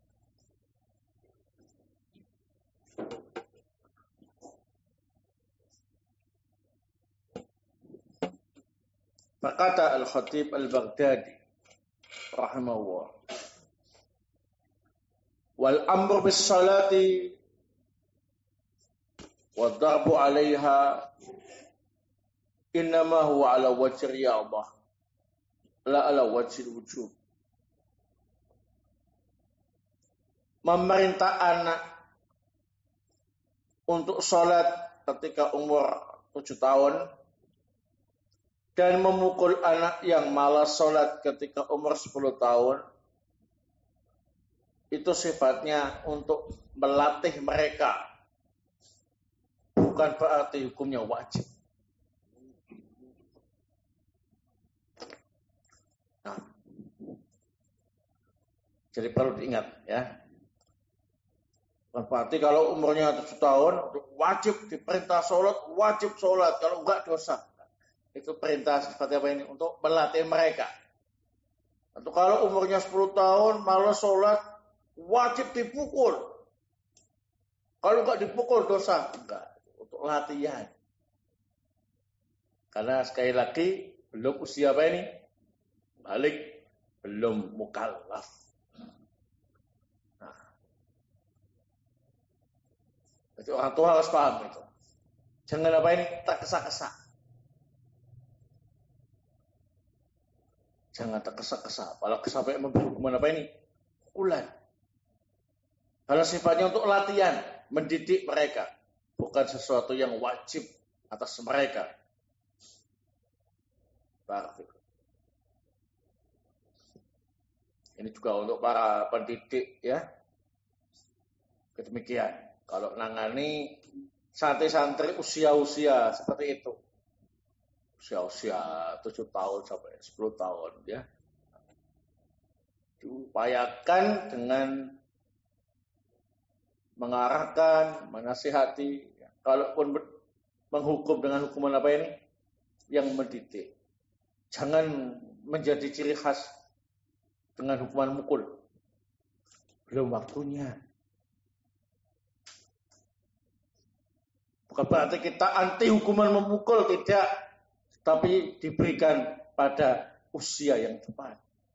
Berkata Al-Khatib Al-Baghdadi rahimahullah, wal amru bis salati wad darbu 'alaiha innama huwa 'ala wajhi riyadhah la 'ala wajhi wujub. Memerintah anak untuk sholat ketika umur tujuh tahun dan memukul anak yang malas sholat ketika umur sepuluh tahun, itu sifatnya untuk melatih mereka, bukan berarti hukumnya wajib. Nah, Jadi perlu diingat ya. Berarti kalau umurnya tujuh tahun wajib diperintah sholat, wajib sholat, kalau enggak dosa. Itu perintah seperti apa ini? Untuk melatih mereka. Atau kalau umurnya sepuluh tahun malah sholat, wajib dipukul. Kalau enggak dipukul dosa. Enggak, untuk latihan. Karena sekali lagi belum usia apa ini? Balik, belum mukallaf. Nah. Jadi orang tua harus paham itu. Jangan apa ini? Tergesa-gesa. Jangan tergesa-gesa. Apalagi sampai memberi hukuman apa ini? Pukulan. Karena sifatnya untuk latihan, mendidik mereka. Bukan sesuatu yang wajib atas mereka. Barakallahu. Ini juga untuk para pendidik ya. Demikian. Kalau nangani santri-santri usia-usia seperti itu. Usia-usia tujuh tahun sampai sepuluh tahun ya. Diupayakan dengan mengarahkan, menasihati. Kalaupun menghukum dengan hukuman apa ini? Yang mendidik. Jangan menjadi ciri khas dengan hukuman mukul. Belum waktunya. Bukan berarti kita anti hukuman memukul, tidak. Tapi diberikan pada usia yang tepat.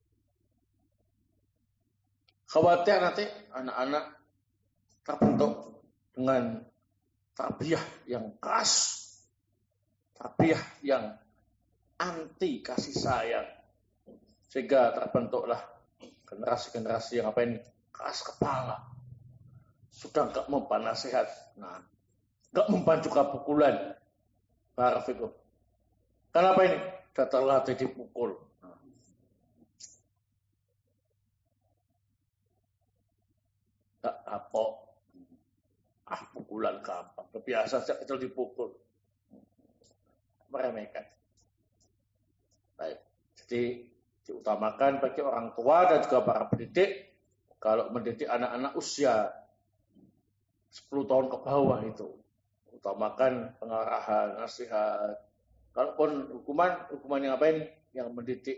Khawatir nanti anak-anak terbentuk dengan tarbiyah yang keras. Tarbiyah yang anti kasih sayang. Sehingga terbentuklah generasi-generasi yang apa ini? Keras kepala. Sudah enggak mempan nasihat. Nah, enggak mempan juga pukulan. Barafikum. Kenapa ini? Sudah terlatih dipukul. Nah. Enggak kapok. Ah, pukulan gampang. Biasa sejak kecil dipukul. Meremehkan. Baik. Jadi diutamakan bagi orang tua dan juga para pendidik kalau mendidik anak-anak usia sepuluh tahun ke bawah itu. Utamakan pengarahan, nasihat. Kalaupun hukuman, hukuman yang apa ini? Yang mendidik.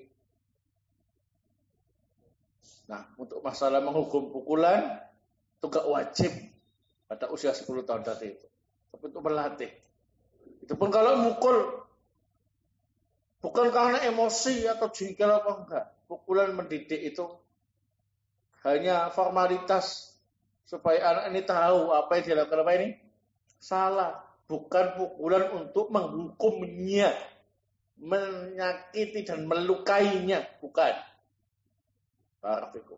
Nah, untuk masalah menghukum pukulan itu gak wajib pada usia sepuluh tahun tadi itu. Tapi untuk melatih. Itu pun kalau mukul bukan karena emosi atau jengkel apa enggak. Pukulan mendidik itu hanya formalitas supaya anak ini tahu apa yang dilakukan apa ini salah. Bukan pukulan untuk menghukumnya, menyakiti dan melukainya. Bukan. Barakallahu.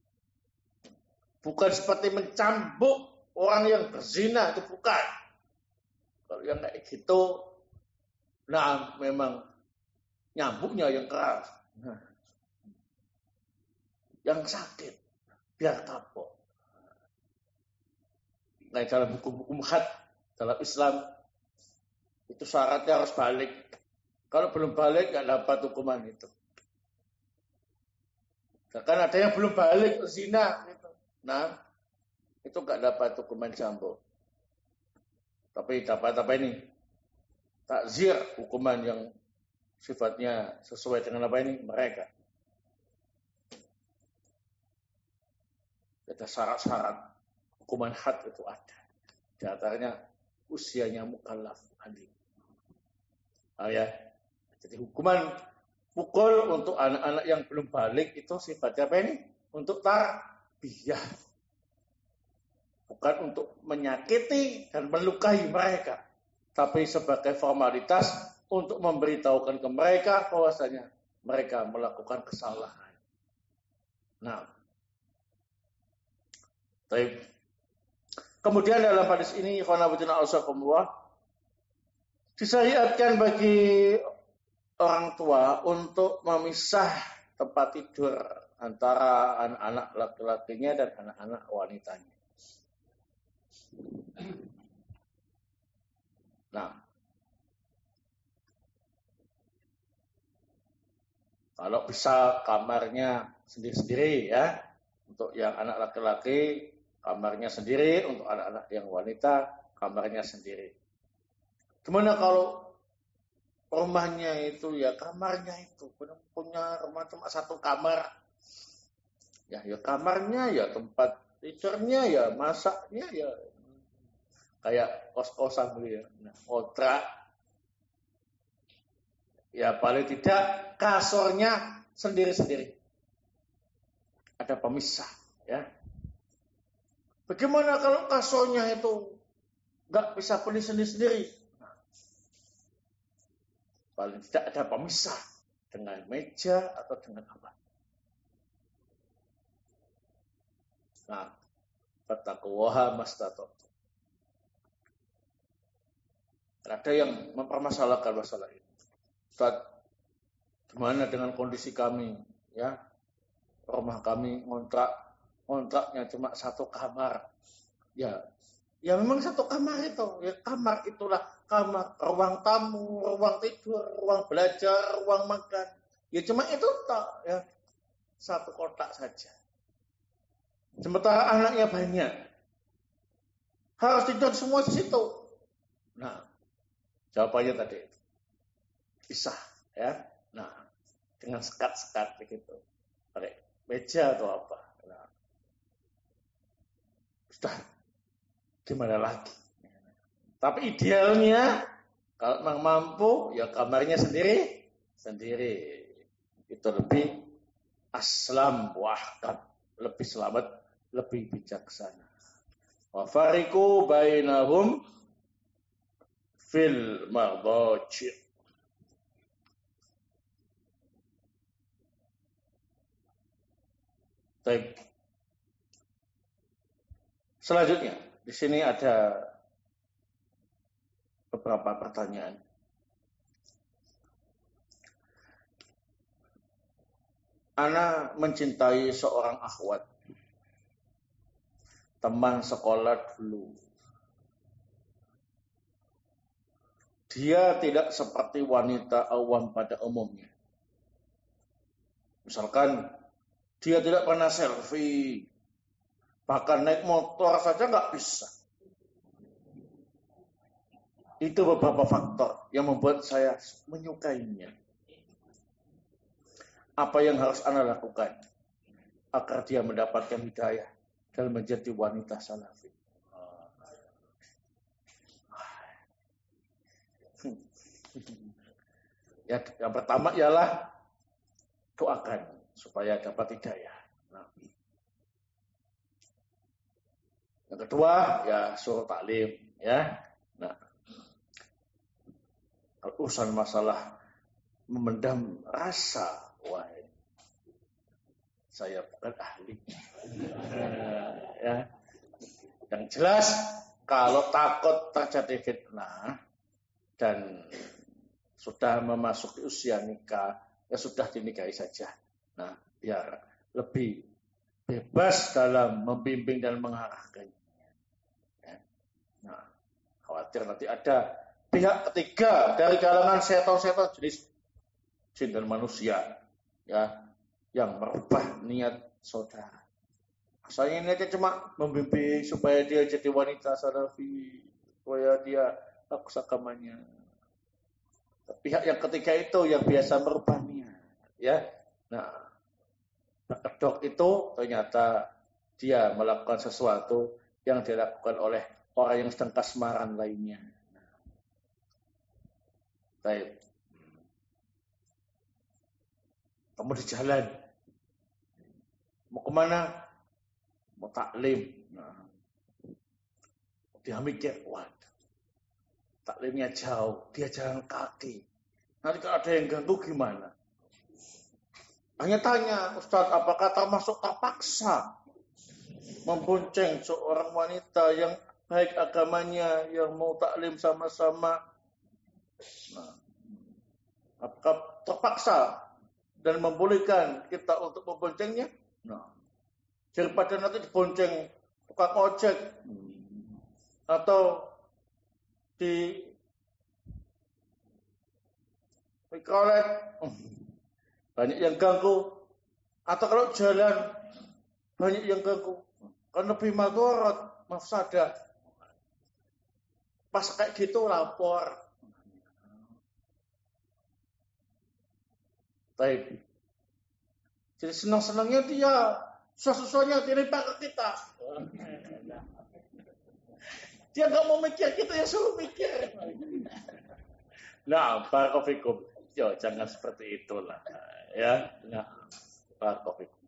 Bukan seperti mencambuk orang yang berzina, itu bukan. Kalau yang kayak gitu, nah memang nyambuknya yang keras. Nah, yang sakit, biar kapok. Nah, dalam hukum-hukum had, dalam Islam, itu syaratnya harus balik. Kalau belum balik, nggak dapat hukuman itu. Bahkan ada yang belum balik, zina. Gitu. Nah, itu nggak dapat hukuman cambuk. Tapi dapat apa ini? Takzir, hukuman yang sifatnya sesuai dengan apa ini? Mereka. Ada syarat-syarat hukuman had itu ada. Di antaranya usianya mukallaf alim. Ah, ya. Jadi hukuman pukul untuk anak-anak yang belum balik itu sifatnya apa ini? Untuk tarbiyah. Bukan untuk menyakiti dan melukai mereka. Tapi sebagai formalitas untuk memberitahukan ke mereka bahwasanya mereka melakukan kesalahan. Nah. Baik. Kemudian dalam hadis ini khonabudina ausakumullah disyariatkan bagi orang tua untuk memisah tempat tidur antara anak-anak laki-lakinya dan anak-anak wanitanya. Nah, kalau bisa kamarnya sendiri-sendiri ya, Untuk yang anak laki-laki kamarnya sendiri, untuk anak-anak yang wanita kamarnya sendiri. Gimana kalau rumahnya itu ya kamarnya itu punya rumah cuma satu kamar, ya ya kamarnya ya tempat tidurnya ya masaknya ya kayak kos-kosan gitu ya, nah, kontrak ya paling tidak kasurnya sendiri-sendiri, ada pemisah ya. Bagaimana kalau kasurnya itu nggak bisa pilih sendiri-sendiri? Nah, paling tidak ada pemisah dengan meja atau dengan apa. Nah, fattaqullaha mastata'tum. Ada yang mempermasalahkan masalah ini. Ustaz, gimana dengan kondisi kami? Ya, rumah kami ngontrak, kontraknya cuma satu kamar. Ya, ya memang satu kamar itu. Ya kamar itulah kamar, ruang tamu, ruang tidur, ruang belajar, ruang makan. Ya cuma itu tak, ya satu kotak saja. Sementara anaknya banyak, harus tidur semua di situ. Nah, jawabannya tadi pisah, ya. Nah, dengan sekat-sekat begitu, pakai meja atau apa. Nah, sudah gimana lagi? Tapi idealnya kalau memang mampu, ya kamarnya sendiri, sendiri. Itu lebih aslam wahkam, lebih selamat, lebih bijaksana. Wa fariqu bainahum fil madaji'. Baik. Selanjutnya, di sini ada beberapa pertanyaan. Ana mencintai seorang akhwat, teman sekolah dulu. Dia tidak seperti wanita awam pada umumnya. Misalkan, dia tidak pernah selfie, bahkan naik motor saja nggak bisa. Itu beberapa faktor yang membuat saya menyukainya. Apa yang harus Anda lakukan agar dia mendapatkan hidayah dan menjadi wanita salafi? Ya, yang pertama ialah doakan supaya dapat hidayah. Nah. Yang kedua ya suruh taklim, ya. Nah, urusan masalah memendam rasa, wah, saya bukan ahli. Ya. Yang jelas kalau takut terjadi fitnah dan sudah memasuki usia nikah, ya sudah dinikahi saja. Nah, biar lebih bebas dalam membimbing dan mengarahkan. Ya. Nah, khawatir nanti ada pihak ketiga dari kalangan setan-setan jenis jin dan manusia, ya, yang merubah niat saudara. Asalnya niatnya cuma membimbing supaya dia jadi wanita salafi, supaya dia laku agamanya. Pihak yang ketiga itu yang biasa merubah niat, ya. Nah, kedok itu ternyata dia melakukan sesuatu yang dilakukan oleh orang yang sedang kasmaran lainnya. Baik. Kamu di jalan, mau kemana? Mau taklim. Nah, dia mikir, waduh, taklimnya jauh, dia jalan kaki. Nanti kalau ada yang ganggu gimana? Hanya tanya, Ustaz, apakah termasuk terpaksa membonceng seorang wanita yang baik agamanya, yang mau taklim sama-sama? Nah, apakah terpaksa dan membolehkan kita untuk memboncengnya? Nah, daripada nanti dibonceng tukang ojek atau di mikrolet, banyak yang ganggu, atau kalau jalan banyak yang ganggu. Kan lebih madharat, mafsadah. Pas kayak gitu lapor. Baik. Jadi senang-senangnya dia, susah-susahnya dilipat ke kita. Dia nggak mau mikir, kita yang suruh mikir. Nah, barakallahu. Yo, jangan seperti itulah. Ya, nah, barakallahu.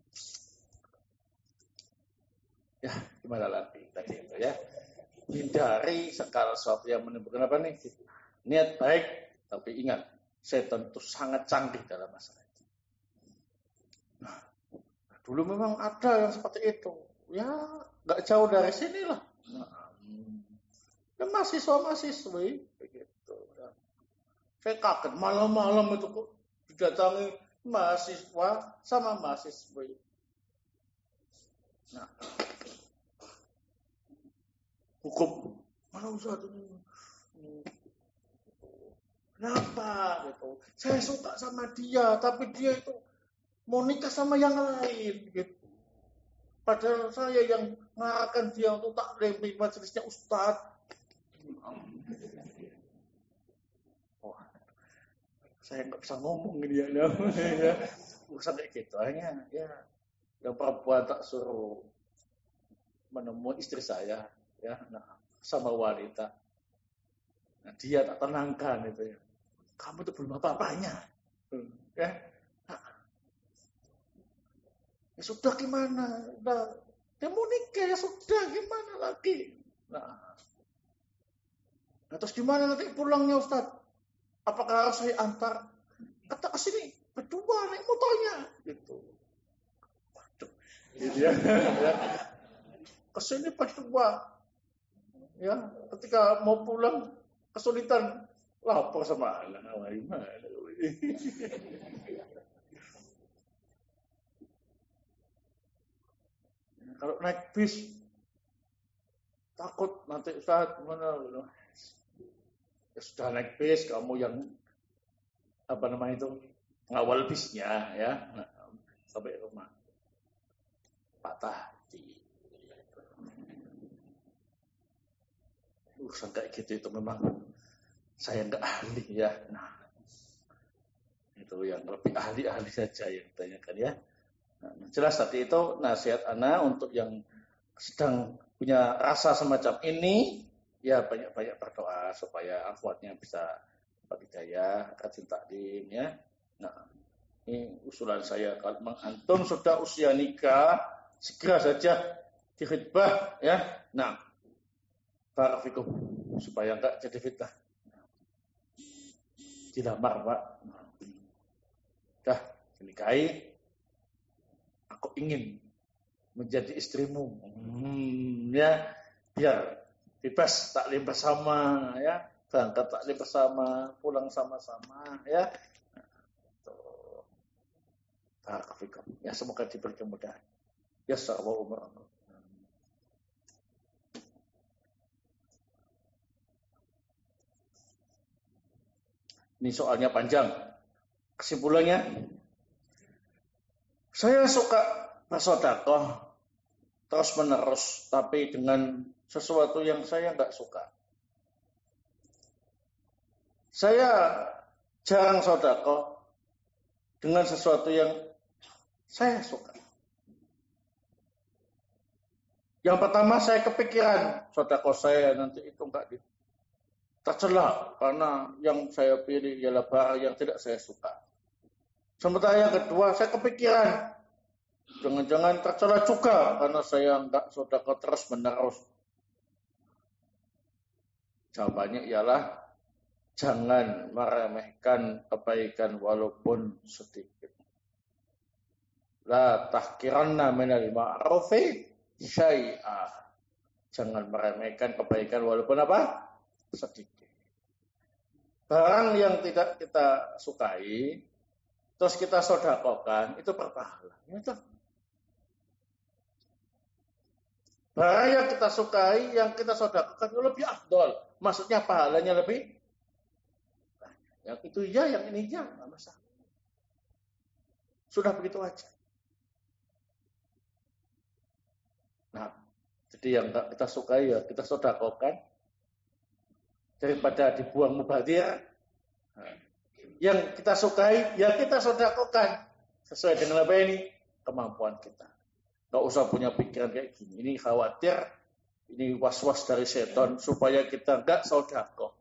Ya, gimana lagi tadi itu ya? Hindari segala sesuatu yang menimbulkan apa nih? Niat baik, tapi ingat, setan itu sangat canggih dalam masalah itu. Nah, dulu memang ada yang seperti itu. Ya, nggak jauh dari sini lah. Nah, ya mahasiswa-mahasiswi begitu. Ya. Saya kaget malam-malam itu kok didatangi mahasiswa sama mahasiswi. Nah, hukum mana usah ini? Kenapa gitu? Saya suka sama dia, tapi dia itu mau nikah sama yang lain gitu. Padahal saya yang mengarahkan dia untuk taklim di majelisnya Ustadz. Oh, saya nggak bisa ngomong dia, ya. Urusan kayak gitu, hanya ya, yang perempuan tak suruh menemui istri saya, ya, nah, sama wanita. Nah, dia tak tenangkan itu ya. Kamu tuh belum apa-apanya, ya. Nah, ya sudah gimana? Nah, dia mau nikah ya sudah gimana lagi? Nah, nah terus gimana nanti pulangnya Ustaz? Apakah harus saya antar? Kata ke sini berdua naik motornya, gitu. Waduh, gitu ya. Ke sini berdua, ya. Ketika mau pulang kesulitan lapor sama anak, gimana? Kalau naik bis takut nanti saat mana ya sudah naik bis kamu yang apa namanya itu ngawal bisnya ya, nah, sampai rumah patah hati. Urusan kayak gitu itu memang saya nggak ahli ya. Nah, itu yang lebih ahli-ahli saja yang tanyakan ya. Nah, jelas tadi itu nasihat ana untuk yang sedang punya rasa semacam ini, ya banyak-banyak berdoa supaya akhwatnya bisa dapat hidayah, rajin taklim ya. Nah, ini usulan saya, kalau memang antum sudah usia nikah, segera saja dikhitbah ya. Nah, barakallahu supaya enggak jadi fitnah. Dilamar, Pak. Dah dinikahi. Aku ingin menjadi istrimu, hmm, ya, biar bebas taklim bersama, ya, berangkat taklim bersama, pulang sama-sama, ya. Barakallahu. Ya, semoga diberi kemudahan. Ya, sallallahu umur. Ini soalnya panjang. Kesimpulannya, saya suka bersedekah terus menerus, tapi dengan sesuatu yang saya nggak suka. Saya jarang sedekah dengan sesuatu yang saya suka. Yang pertama, saya kepikiran sedekah saya nanti itu nggak tercela karena yang saya pilih ialah barang yang tidak saya suka. Sementara yang kedua, saya kepikiran jangan-jangan tercela juga karena saya enggak sedekah terus menerus. Jawabannya ialah jangan meremehkan kebaikan walaupun sedikit. La tahkiranna minal ma'rufi syai'a. Jangan meremehkan kebaikan walaupun apa? Sedikit. Barang yang tidak kita sukai terus kita sedekahkan, itu berpahala. Itu. Barang yang kita sukai, yang kita sedekahkan itu lebih afdol. Maksudnya pahalanya lebih banyak. Yang itu ya, yang ini ya, nggak masalah. Sudah begitu aja. Jadi yang tak kita sukai ya kita sedekahkan daripada dibuang mubazir. Nah, yang kita sukai ya kita sedekahkan sesuai dengan apa ini kemampuan kita. Gak usah punya pikiran kayak gini. Ini khawatir, ini was-was dari setan supaya kita gak sedekah.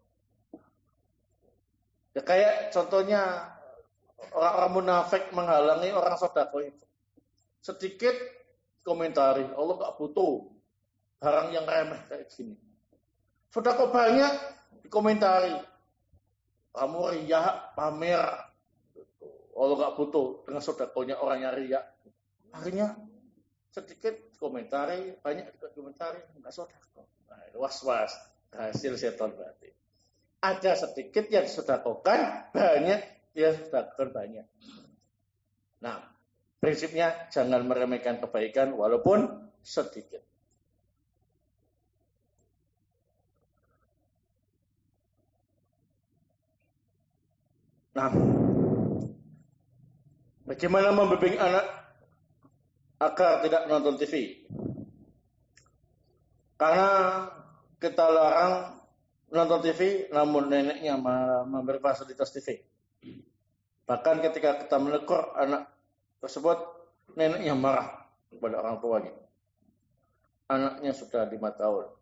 Ya kayak contohnya orang-orang munafik menghalangi orang sedekah itu. Sedikit komentari, Allah gak butuh barang yang remeh kayak gini. Sedekah banyak dikomentari. Kamu riya, pamer. Allah gak butuh dengan sedekahnya orang yang riya. Akhirnya sedikit komentari, banyak juga komentari, enggak sedekah. Nah, was-was, hasil setan berarti. Ada sedikit yang sedekahkan, banyak yang sedekahkan banyak. Nah, prinsipnya jangan meremehkan kebaikan walaupun sedikit. Nah, bagaimana membimbing anak agar tidak menonton T V? Karena kita larang menonton T V, namun neneknya memberi fasilitas T V. Bahkan ketika kita menegur anak tersebut, neneknya marah kepada orang tuanya. Anaknya sudah lima tahun.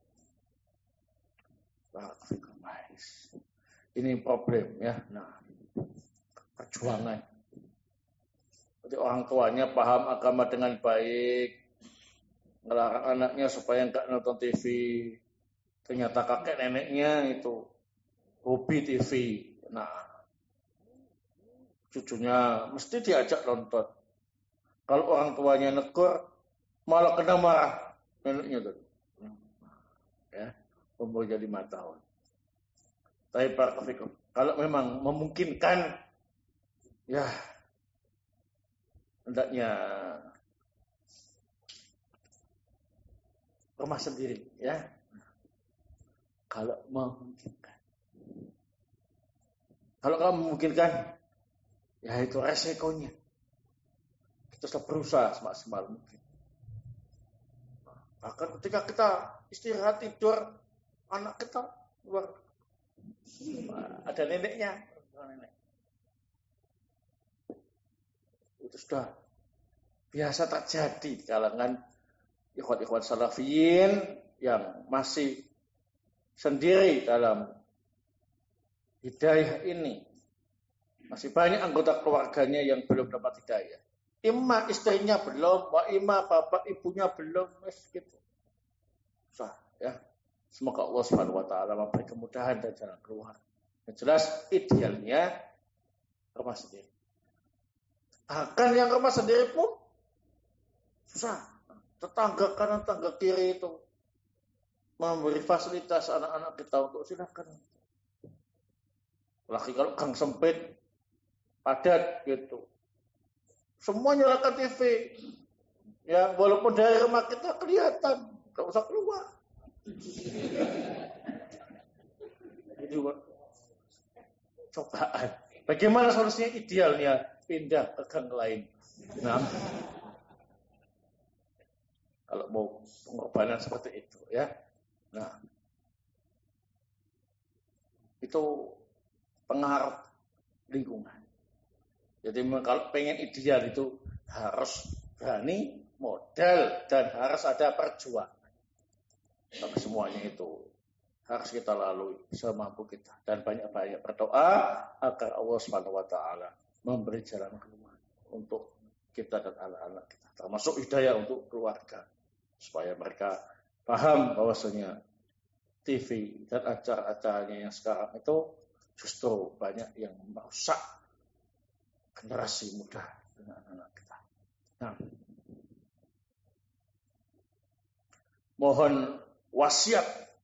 Ini problem ya. Nah, perjuangan. Jadi orang tuanya paham agama dengan baik, ngelarang anaknya supaya enggak nonton T V. Ternyata kakek neneknya itu hobi T V. Nah, cucunya mesti diajak nonton. Kalau orang tuanya negur, malah kena marah neneknya tuh. Ya, umurnya lima tahun. Tapi Pak Fikri, kalau memang memungkinkan, ya hendaknya rumah sendiri, ya. Kalau memungkinkan. Kalau kamu memungkinkan, ya itu resikonya. Kita harus berusaha semaksimal mungkin. Bahkan ketika kita istirahat tidur, anak kita keluar, ada neneknya, nenek. Itu sudah biasa terjadi di kalangan ikhwan-ikhwan salafiyin yang masih sendiri dalam hidayah ini. Masih banyak anggota keluarganya yang belum dapat hidayah. Ima istrinya belum, wa ima bapak ibunya belum, gitu. Susah, ya. Semoga Allah Subhanahu wa taala memberi kemudahan dan jalan keluar. Yang jelas idealnya rumah sendiri. Bahkan yang rumah sendiri pun susah. Tetangga kanan, tetangga kiri itu memberi fasilitas anak-anak kita untuk silakan. Lagi kalau gang sempit, padat gitu. Semua nyalakan T V. Ya, walaupun dari rumah kita kelihatan, enggak usah keluar. Itu cobaan. Bagaimana solusinya idealnya? Pindah ke gang lain. Nah, kalau mau pengorbanan seperti itu, ya. Nah, itu pengaruh lingkungan. Jadi kalau pengen ideal itu harus berani, modal, dan harus ada perjuangan. Tapi semuanya itu harus kita lalui semampu kita. Dan banyak-banyak berdoa agar Allah Subhanahu wa taala memberi jalan keluar untuk kita dan anak-anak kita. Termasuk hidayah untuk keluarga. Supaya mereka paham bahwasanya T V dan acara-acaranya yang sekarang itu justru banyak yang merusak generasi muda dengan anak kita. Nah, mohon wasiat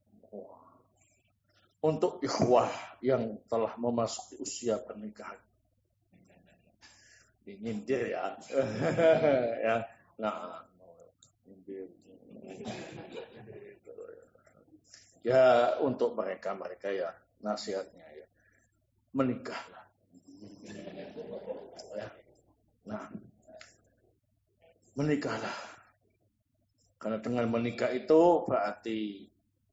untuk ikhwah yang telah memasuki usia pernikahan. Nyindir ya. Ya. Nah, nyindir. Ya, untuk mereka-mereka ya nasihatnya ya menikahlah. Ya. Nah, menikahlah. Karena dengan menikah itu berarti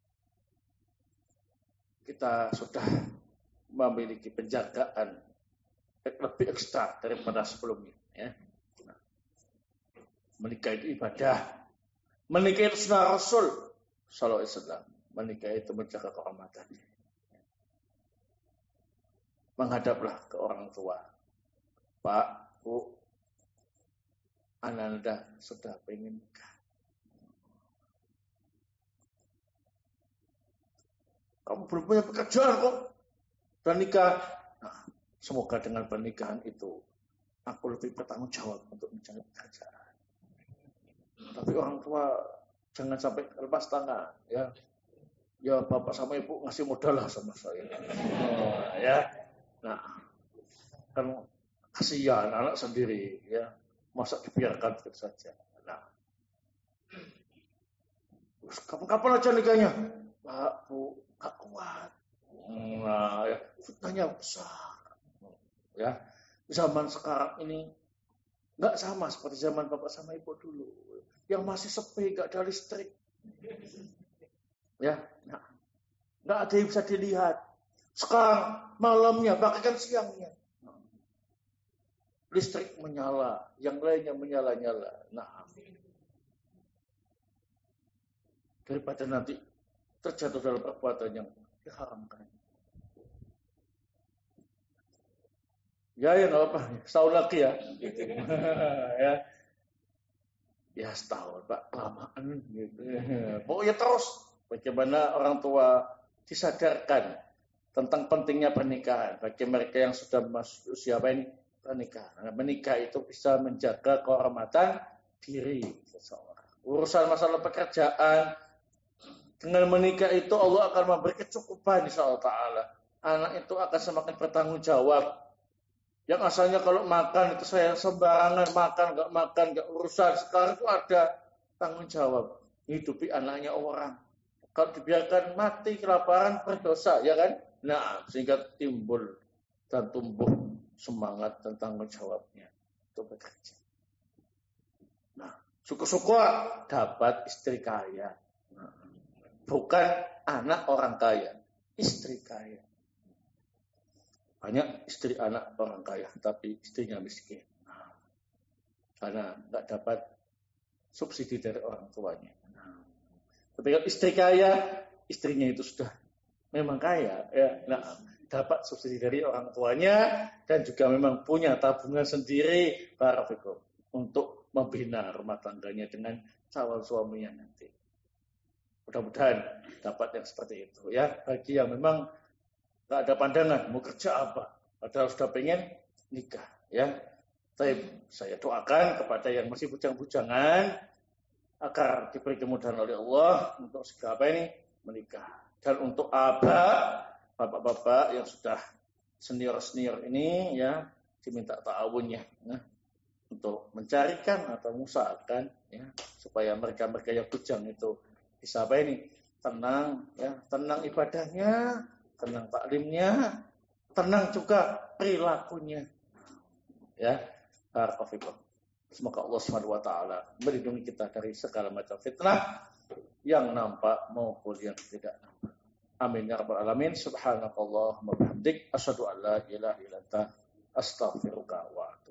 kita sudah memiliki penjagaan lebih ekstra daripada sebelumnya. Ya. Nah, menikah itu ibadah. Menikah itu sunnah Rasul sallallahu alaihi wasallam. Menikah itu menjaga kehormatan. Menghadaplah ke orang tua. Pak, Bu, Ananda sudah pengen nikah. Kamu belum punya pekerjaan kok. Dan nikah. Nah, semoga dengan pernikahan itu aku lebih bertanggung jawab untuk mencari pekerjaan. Tapi orang tua jangan sampai lepas tangan, ya. Ya bapak sama ibu ngasih modal lah sama saya. Oh, ya. Nah, kan kasihan anak sendiri, ya. Masa dibiarkan begitu saja. Nah, terus kapan-kapan aja nikahnya, Pak, Bu, gak kuat. Nah, ya, fitnahnya besar. Ya, zaman sekarang ini nggak sama seperti zaman bapak sama ibu dulu, yang masih sepi, nggak ada listrik. Ya, nah, nggak ada yang bisa dilihat. Sekarang malamnya, bahkan siangnya, listrik menyala, yang lainnya menyala-nyala. Nah, daripada nanti terjatuh dalam perbuatan yang diharamkan. Ya, ya nggak apa, setahun lagi ya. Gitu. ya, ya setahun Pak, kelamaan gitu. Pokoknya terus bagaimana orang tua disadarkan tentang pentingnya pernikahan bagi mereka yang sudah masuk usia apa ini pernikahan. Nah, menikah itu bisa menjaga kehormatan diri seseorang. Urusan masalah pekerjaan, dengan menikah itu Allah akan memberi kecukupan insyaallah taala. Anak itu akan semakin bertanggung jawab. Yang asalnya kalau makan itu saya sembarangan makan, nggak makan, nggak urusan. Sekarang itu ada tanggung jawab hidupi anaknya orang. Kalau dibiarkan mati kelaparan berdosa, ya kan? Nah, sehingga timbul dan tumbuh semangat dan tanggung jawabnya untuk bekerja. Nah, syukur-syukur dapat istri kaya. Nah, bukan anak orang kaya, istri kaya. Banyak istri anak orang kaya, tapi istrinya miskin. Nah, karena nggak dapat subsidi dari orang tuanya. Nah, ketika istri kaya, istrinya itu sudah memang kaya, ya. Nah, dapat subsidi dari orang tuanya dan juga memang punya tabungan sendiri barakallahu untuk membina rumah tangganya dengan calon suaminya nanti. Mudah-mudahan dapat yang seperti itu, ya. Bagi yang memang nggak ada pandangan mau kerja apa, padahal sudah pengen nikah, ya. Tapi saya doakan kepada yang masih bujang-bujangan agar diberi kemudahan oleh Allah untuk segala apa ini menikah. Dan untuk abah, bapak-bapak yang sudah senior-senior ini, ya, diminta ta'awunnya, ya, untuk mencarikan atau mengusahakan, ya, supaya mereka-mereka yang bujang itu bisa apa ini tenang, ya, tenang ibadahnya, tenang taklimnya, tenang juga perilakunya. Ya, barakallahu. Semoga Allah Subhanahu wa taala melindungi kita dari segala macam fitnah yang nampak maupun yang tidak nampak. Amin ya rabbal alamin. Subhanakallahumma wa bihamdik asyhadu an la ilaha illa anta astaghfiruka wa